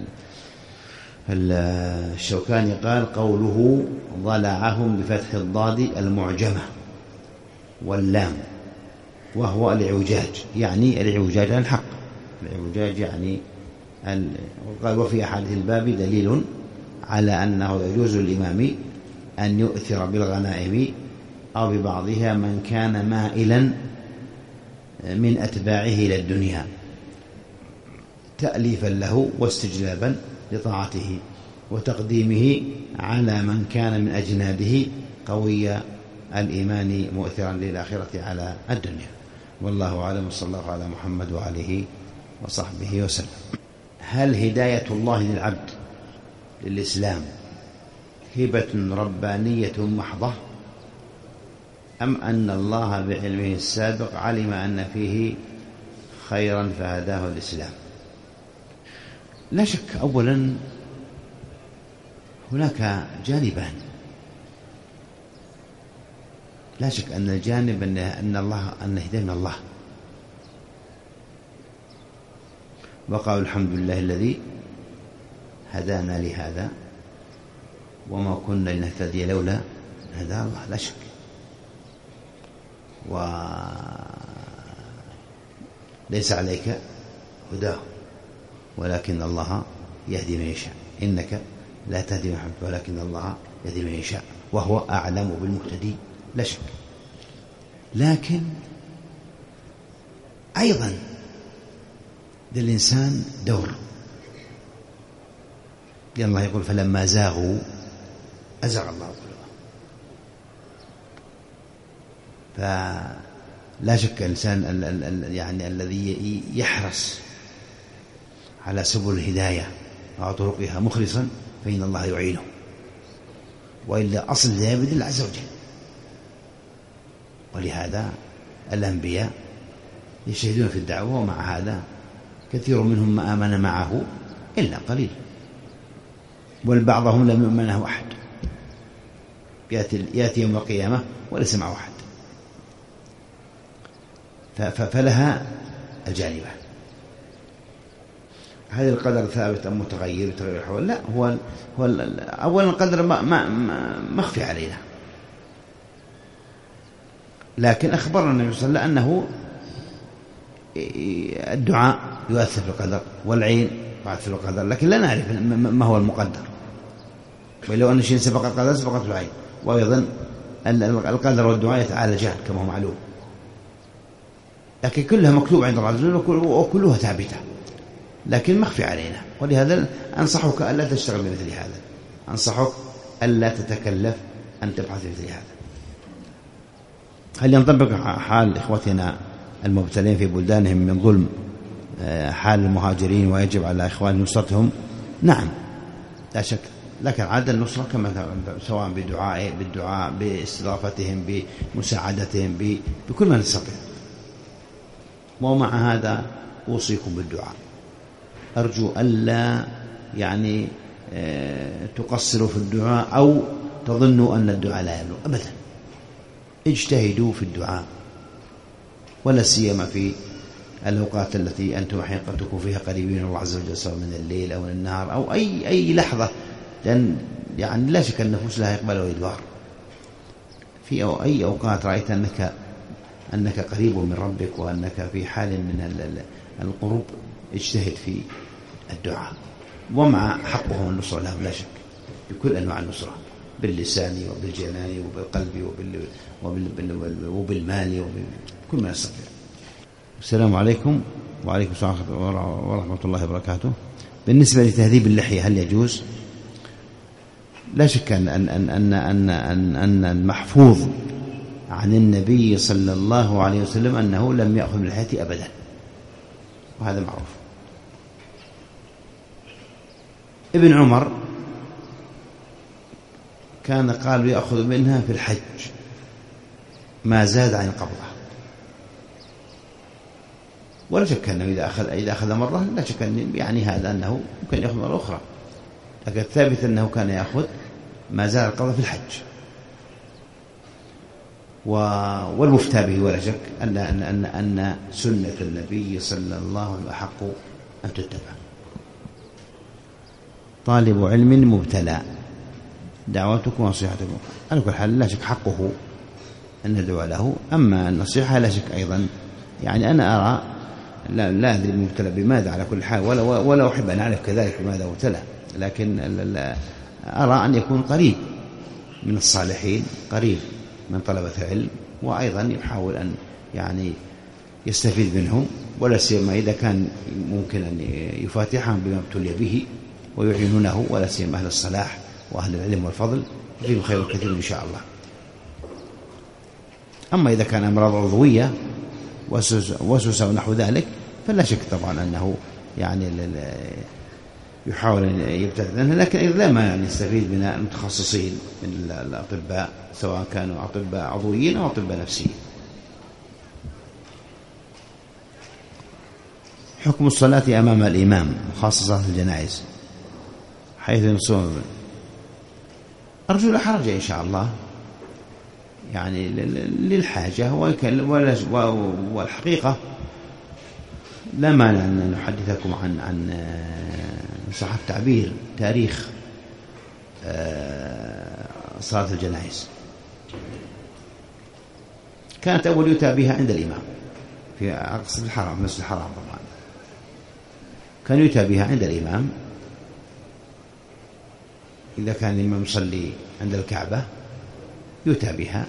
الشوكاني قال قوله ضلعهم بفتح الضاد المعجمة واللام، وهو الإعوجاج، يعني الإعوجاج عن الحق، الإعوجاج يعني قال وفي أحاديث الباب دليل على أنه يجوز للإمام أن يؤثر بالغنائم أو ببعضها من كان مائلا من أتباعه إلى الدنيا تأليفا له واستجلابا لطاعته، وتقديمه على من كان من أجناده قوي الإيمان مؤثرا للآخرة على الدنيا. والله أعلم، صلى الله على محمد وعليه وصحبه وسلم. هل هداية الله للعبد للإسلام هبة ربانية محضة، أم أن الله بعلمه السابق علم أن فيه خيرا فهداه الإسلام؟ لا شك أولا هناك جانبان، لا شك أن الجانب أن هداية من الله، وقالوا الحمد لله الذي هدانا لهذا وما كنا لنهتدي لولا هدانا الله، لا شك. وليس عليك هداه ولكن الله يهدي من يشاء، إنك لا تهدي من أحببت ولكن الله يهدي من يشاء وهو أعلم بالمهتدين، لا شك. لكن أيضا للإنسان دور، لأن الله يقول فلما زاغوا أزغ الله قلوبهم. فلا شك الإنسان يعني الذي يحرص على سبل الهداية وطرقها مخلصا فإن الله يعينه، وإلا أصل الهداية بإذن الله عز وجل. ولهذا الأنبياء يشهدون في الدعوة، ومع هذا كثير منهم ما آمن معه إلا قليل، والبعضهم لم يؤمن معه أحد، يأتي يوم القيامة وليس معه أحد. فلها الجانبة. هل القدر ثابت أم متغير يتغير الحوال؟ لا، هو أولا القدر مخفي علينا، لكن أخبرنا النبي صلى الله عليه وسلم أنه الدعاء يؤثر في القدر والعين يؤثر في القدر، لكن لا نعرف ما هو المقدر. ولو أن شيء سبق القدر سبقت العين. وأيضا القدر والدعاء يتعالجان كما هو معلوم، لكن كلها مكتوب عند الله عز وجل وكلها ثابتة، لكن مخفي علينا. ولهذا أنصحك ألا تشتغل بمثل هذا، أنصحك ألا تتكلف أن تبحث بمثل هذا. هل ينطبق حال إخوتنا المبتلين في بلدانهم من ظلم حال المهاجرين ويجب على إخوان نصرتهم؟ نعم لا شك، لكن عاد النصرة كما سواء بالدعاء باستضافتهم بمساعدتهم بكل ما نستطيع. ومع هذا أوصيكم بالدعاء، أرجو ألا يعني تقصروا في الدعاء أو تظنوا أن الدعاء لا يبلغ أبدا. اجتهدوا في الدعاء، ولا سيما في الأوقات التي أنتم أحيانا قد تكونوا فيها قريبين من الله عز وجل، سواء من الليل أو من النهار أو أي لحظة، لأن يعني لا شك أن النفوس لها إقبال وإدبار. في أي أوقات رأيت أنك قريب من ربك وأنك في حال من القرب، اجتهد في الدعاء، ومع حقه النصرة لهم لا شك بكل أنواع النصرة، باللسان وبالجنان وبالقلب وبالمال وبكل ما يستطيع. السلام عليكم. وعليكم السلام ورحمة الله وبركاته. بالنسبة لتهذيب اللحية هل يجوز؟ لا شك أن المحفوظ عن النبي صلى الله عليه وسلم أنه لم يأخذ من اللحية أبدا، وهذا معروف. ابن عمر كان قال يأخذ منها في الحج ما زاد عن القبضة، ولا شك أنه إذا أخذ مرة لا شك أن يعني هذا أنه ممكن يأخذ مرة أخرى، لكن الثابت أنه كان يأخذ ما زاد القبضة في الحج. والمفتى به ولا شك أن سنة النبي صلى الله عليه وسلم أحق أن تتبع. طالب علم مبتلى دعوتكم ونصيحتكم على كل حال لا شك حقه أن ندعو له. أما النصيحة لا شك أيضا يعني أنا أرى لا أدري المبتلى بماذا على كل حال، ولا أحب أن أعرف كذلك بماذا مبتلى، لكن أرى أن يكون قريب من الصالحين، قريب من طلبة العلم، وأيضا يحاول أن يعني يستفيد منهم، ولا سيما إذا كان ممكن أن يفاتحهم بما ابتلي به ويعينونه، ولا سيما أهل الصلاح وأهل العلم والفضل فيهم خير كثير إن شاء الله. أما إذا كان أمراض عضوية وسوسة ونحو ذلك فلا شك طبعا أنه يعني يحاول أن يبتعد عنها، لكن إذا ما يعني يستفيد من المتخصصين من الأطباء سواء كانوا أطباء عضويين أو أطباء نفسيين. حكم الصلاة أمام الإمام خاصة الجنائز حيث ينصون، أرجو لا حرج إن شاء الله، يعني للحاجة، والحقيقة لا مانع أن نحدثكم عن صح التعبير تاريخ صلاة الجنائز. كانت أول يؤتى بها عند الإمام في أقصى الحرم، مسجد الحرام طبعا، كان يؤتى بها عند الإمام إذا كان الإمام يصلي عند الكعبة يؤتى بها.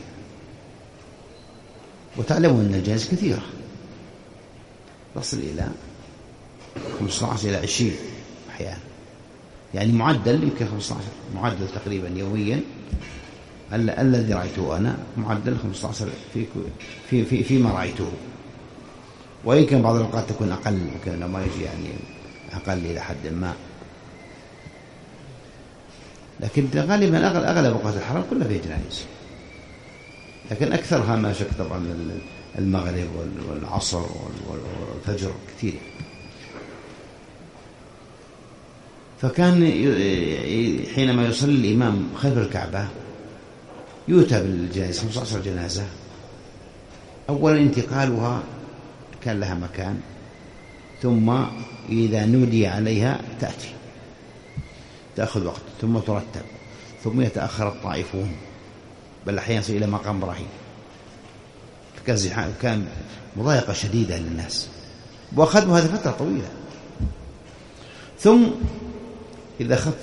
وتعلمون أن الجنائز كثيرة تصل إلى 15 إلى 20 أحيانا، يعني معدل يمكن 15، معدل تقريبا يوميا الذي رأيته أنا معدل 15 فيما رأيته، ويمكن بعض الأوقات تكون أقل، ممكن لما يجي يعني أقل إلى حد ما، لكن غالبا أغلب أوقات الحرم كلها فيها جنائز، لكن أكثرها ما شك طبعا المغرب والعصر والفجر كثير. فكان حينما يصلي الإمام خلف الكعبة يؤتى بالجنائز 15 جنازة. أولا انتقالها كان لها مكان، ثم إذا نودي عليها تأتي تأخذ وقت، ثم ترتب، ثم يتأخر الطائفون، بل أحيانا يصل إلى مقام إبراهيم. كان مضايقة شديدة للناس، وأخذوا هذه فترة طويلة. ثم إذا خف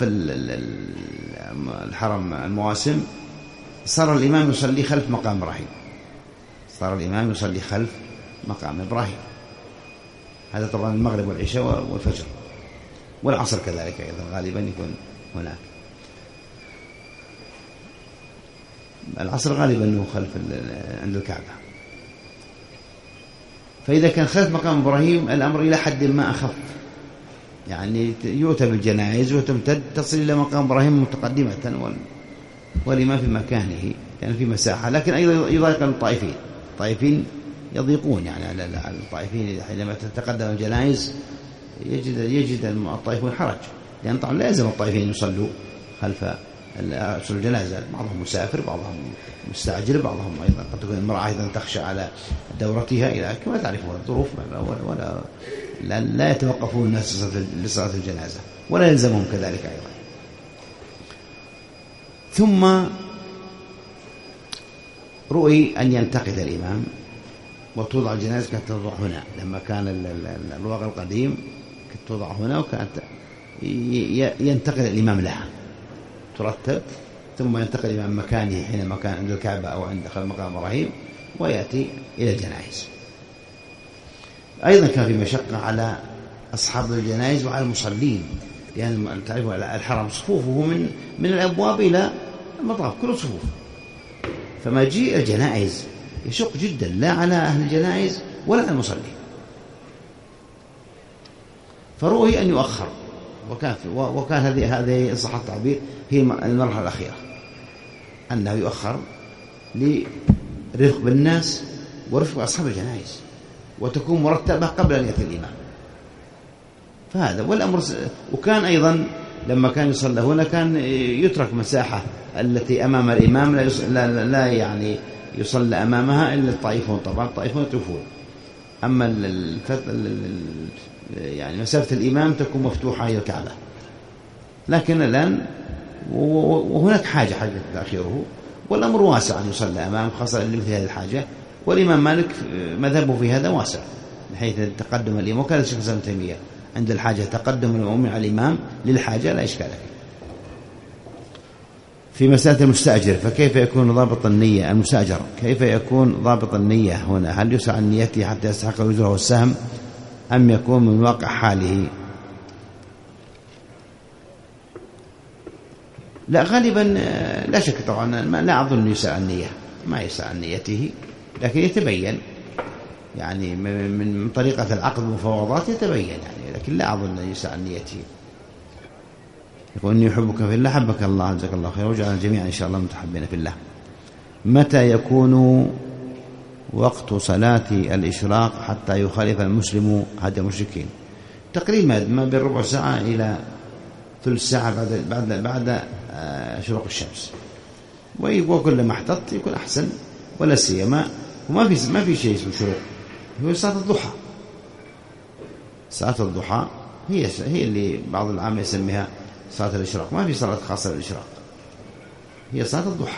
الحرم المواسم صار الإمام يصلي خلف مقام إبراهيم، صار الإمام يصلي خلف مقام إبراهيم. هذا طبعا المغرب والعشاء والفجر والعصر كذلك أيضا غالبا يكون هناك. العصر غالبا أنه خلف عند الكعبة. فإذا كان خلف مقام إبراهيم الأمر إلى حد ما أخف، يعني يؤتى بالجنائز وتمتد تصل إلى مقام إبراهيم متقدمة والإمام في مكانه، يعني في مساحة، لكن أيضا يضايق الطائفين يضيقون يعني على الطائفين. حينما تتقدم الجنائز يجد الطائفون حرج، لأن طبعا لا يلزم الطائفين يصلوا خلف الجنازة، بعضهم مسافر، بعضهم مستعجل، بعضهم أيضا قد تكون المرأة أيضا تخشى على دورتها إلى كما تعرفون الظروف، لا يتوقفون الناس لصلاة الجنازة ولا يلزمهم كذلك أيضا. ثم رؤي أن ينتقد الإمام وتوضع الجنازة، كانت توضع هنا لما كان الواقع القديم، كانت توضع هنا، وكانت ينتقل الإمام لها ترتب، ثم ينتقل الإمام مكانه حينما كان عند الكعبة أو عند خلف مقام إبراهيم ويأتي إلى الجنائز. أيضا كان في مشقة على أصحاب الجنائز وعلى المصلين، لأن يعني تعرفوا الحرم صفوفه من الأبواب إلى المطاف كله صفوف، فمجيء الجنائز يشق جدا لا على أهل الجنائز ولا على المصلين. فرؤي أن يؤخر، وكان هذه صح التعبير هي المرحلة الأخيرة، أنه يؤخر لرفق بالناس ورفق أصحاب الجنائز، وتكون مرتبة قبل أن يأتي الإمام. فهذا والأمر. وكان أيضا لما كان يصلى هنا كان يترك مساحة التي أمام الإمام لا يعني يصلى أمامها إلا الطائفون، طبعا الطائفون يطوفون، أما يعني مسافة الإمام تكون مفتوحة إلى الكعبة. لكن الآن وهناك حاجة تأخيره، والأمر واسع أن يصلى أمام، خاصة لمثل هذه الحاجة. والإمام مالك مذهبه في هذا واسع من حيث تقدم الإمام، وكان الشيخ الإسلام ابن تيمية عند الحاجة تقدم المأموم على الإمام للحاجة لا إشكال فيه. في مسألة المستأجر، فكيف يكون ضابط النية؟ المستأجر كيف يكون ضابط النية هنا؟ هل يسعى عن نيته حتى يستحق الأجرة والسهم، أم يكون من واقع حاله؟ لا، غالبا لا شك طبعا، لا أظن يسعى عن نية، ما يسعى عن نيته، لكن يتبين يعني من طريقة العقد والمفاوضات يتبين يعني، لكن لا أظن أن يسعى عن نيته. يقول إني أحبك في الله حبك الله، جزاك الله خير، وجعل الجميع إن شاء الله متحبين في الله. متى يكون وقت صلاة الإشراق حتى يخالف المسلم هدي المشركين؟ تقريبا ما بين ربع ساعة إلى ثلث ساعة بعد شروق الشمس. وكل ما احتط يكون أحسن، ولا سيما وما في شيء اسمه شروق، هو صلاة الضحى. صلاة الضحى هي اللي بعض العامة يسميها صلاة الإشراق، ما في صلاة خاصة بالإشراق، هي صلاة الضحى.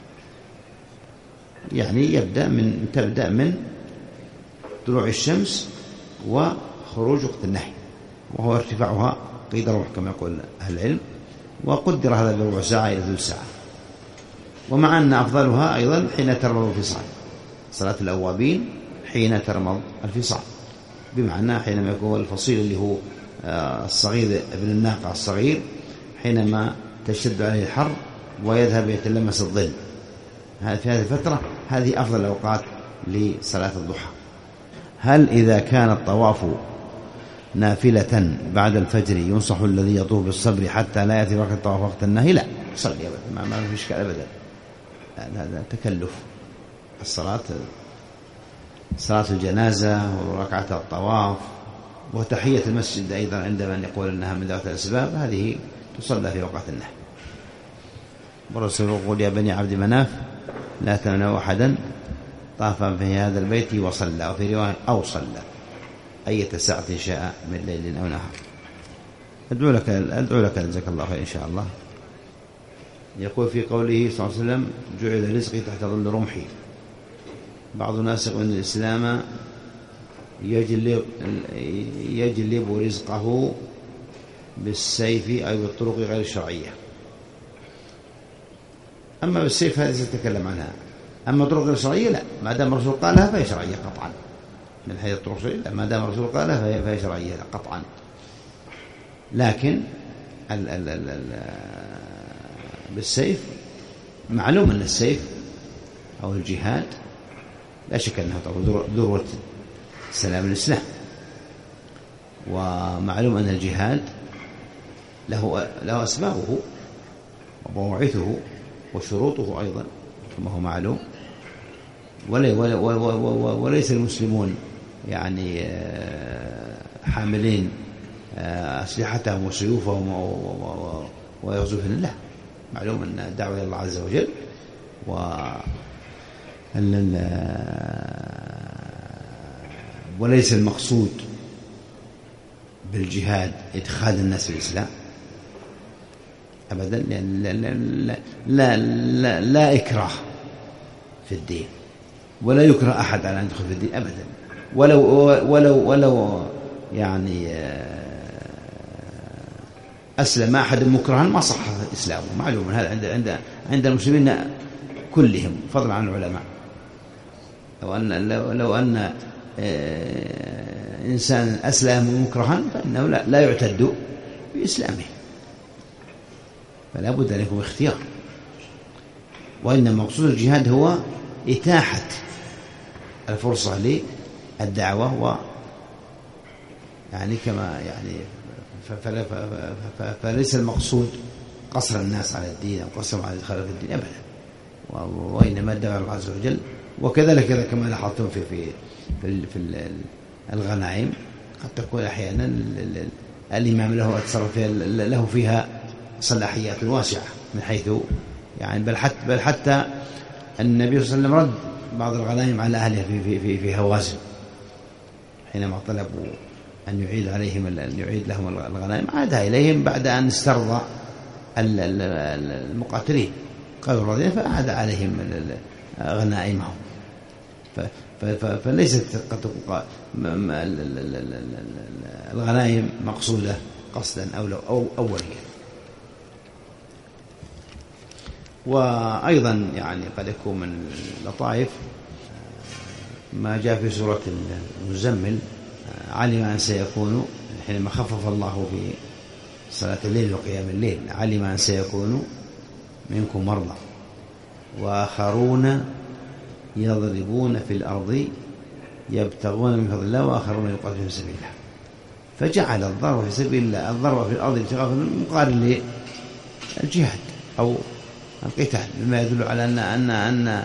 يعني تبدأ من طلوع الشمس وخروج وقت النهي، وهو ارتفاعها قيد روح كما يقول أهل العلم، وقدر هذا بربع ساعة إلى ثلث ساعة. ومع أن أفضلها أيضا حين ترمض الفصال، صلاة الأوابين حين ترمض الفصال، بمعنى حينما يكون الفصيل اللي هو الصغير ابن الناقة الصغير حينما تشتد عليه الحر ويذهب يتلمس الظل، في هذه الفترة هذه أفضل الأوقات لصلاة الضحى. هل إذا كان الطواف نافلة بعد الفجر ينصح الذي يطوف بالصبر حتى لا يأتي وقت الطواف وقت النهي؟ لا، صلي أبدا، ما في إشكال أبدا، هذا تكلف. الصلاة صلاة الجنازة وركعة الطواف وتحية المسجد أيضا عند من يقول أنها من ذات الأسباب، هذه تصلى في وقت النهي. والرسول يقول: يا بني عبد مناف لا تمنعوا أحدا طاف في هذا البيت وصلى، وفي رواية أو صلى أية ساعة شاء من ليل أو نهار. أدعو لك جزاك الله خير إن شاء الله. يقول في قوله صلى الله عليه وسلم: جعل رزقي تحت ظل رمحي. بعض الناس يقول أن الإسلام يجلب رزقه بالسيف أو بالطرق غير الشرعية. أما بالسيف هذا سيتكلم عنها، أما طرق غير شرعية لا، ما دام الرسول قالها فهي شرعية قطعا. من حيث الطرق الشرعية ما دام الرسول قالها فهي شرعية قطعا. لكن بالسيف معلوم أن السيف أو الجهاد لا شك أنها ذروة سلام الإسلام، ومعلوم أن الجهاد له أسبابه ومواعيده وشروطه أيضا كما هو معلوم. وليس المسلمون يعني حاملين أسلحتهم وسيوفهم ويغزون في الله. معلوم أن الدعوة إلى الله عز وجل وليس المقصود بالجهاد إدخال الناس في الإسلام أبدا، لأن لا إكراه في الدين، ولا يكره أحد على أن يدخل في الدين أبدا، ولو يعني أسلم أحد مكرها ما صح إسلامه. معلوم هذا عند المسلمين كلهم فضلا عن العلماء. لو أن إنسان أسلم مكرها فإنه لا يعتد بإسلامه، فلا بد أن يكون اختيار. وإنما مقصود الجهاد هو إتاحة الفرصة للدعوة، يعني كما يعني فليس المقصود قصر الناس على الدين أو قصرهم على الدخول في الدين أبدا، وإنما الدعوة الله عز وجل. وكذلك كما لاحظتم في الغنائم قد تكون أحيانا الإمام له فيها صلاحيات واسعة من حيث يعني بل حتى النبي صلى الله عليه وسلم رد بعض الغنائم على أهلها في هوازن حينما طلبوا أن يعيد لهم الغنائم، عادها إليهم بعد أن استرضى المقاتلين، قالوا رضينا فأعاد عليهم غنائمهم. فليست قد تكون الغنائم مقصودة قصدا أو أوليا. وأيضا يعني قد يكون من اللطائف ما جاء في سورة المزمل: علم أن سيكون، حينما خفف الله في صلاة الليل وقيام الليل، علم أن سيكون منكم مرضى وآخرون يضربون في الأرض يبتغون من فضل الله وآخرون يقاتلون في سبيل الله، فجعل الضرب في سبيل الله الضرب في الأرض ابتغاء مقارن للجهاد أو القتال، بما يدل على أن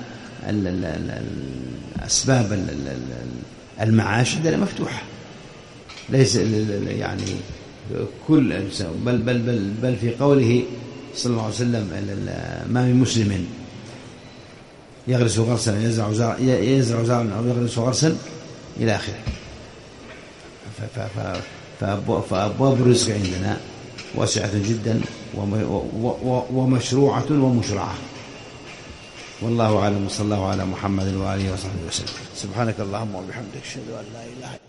أسباب المعاش عندنا مفتوحة، ليس يعني كل إنسان بل في قوله صلى الله عليه وسلم: ما من مسلم يغرس غرسا يزرع زرعا أو يغرس غرسا إلى آخره. فأبواب الرزق عندنا واسعة جدا ومشروعة ومشرعة. والله أعلم، صلى الله على محمد وآله وصحبه وسلم. سبحانك اللهم وبحمدك، أشهد أن لا إله إلا أنت.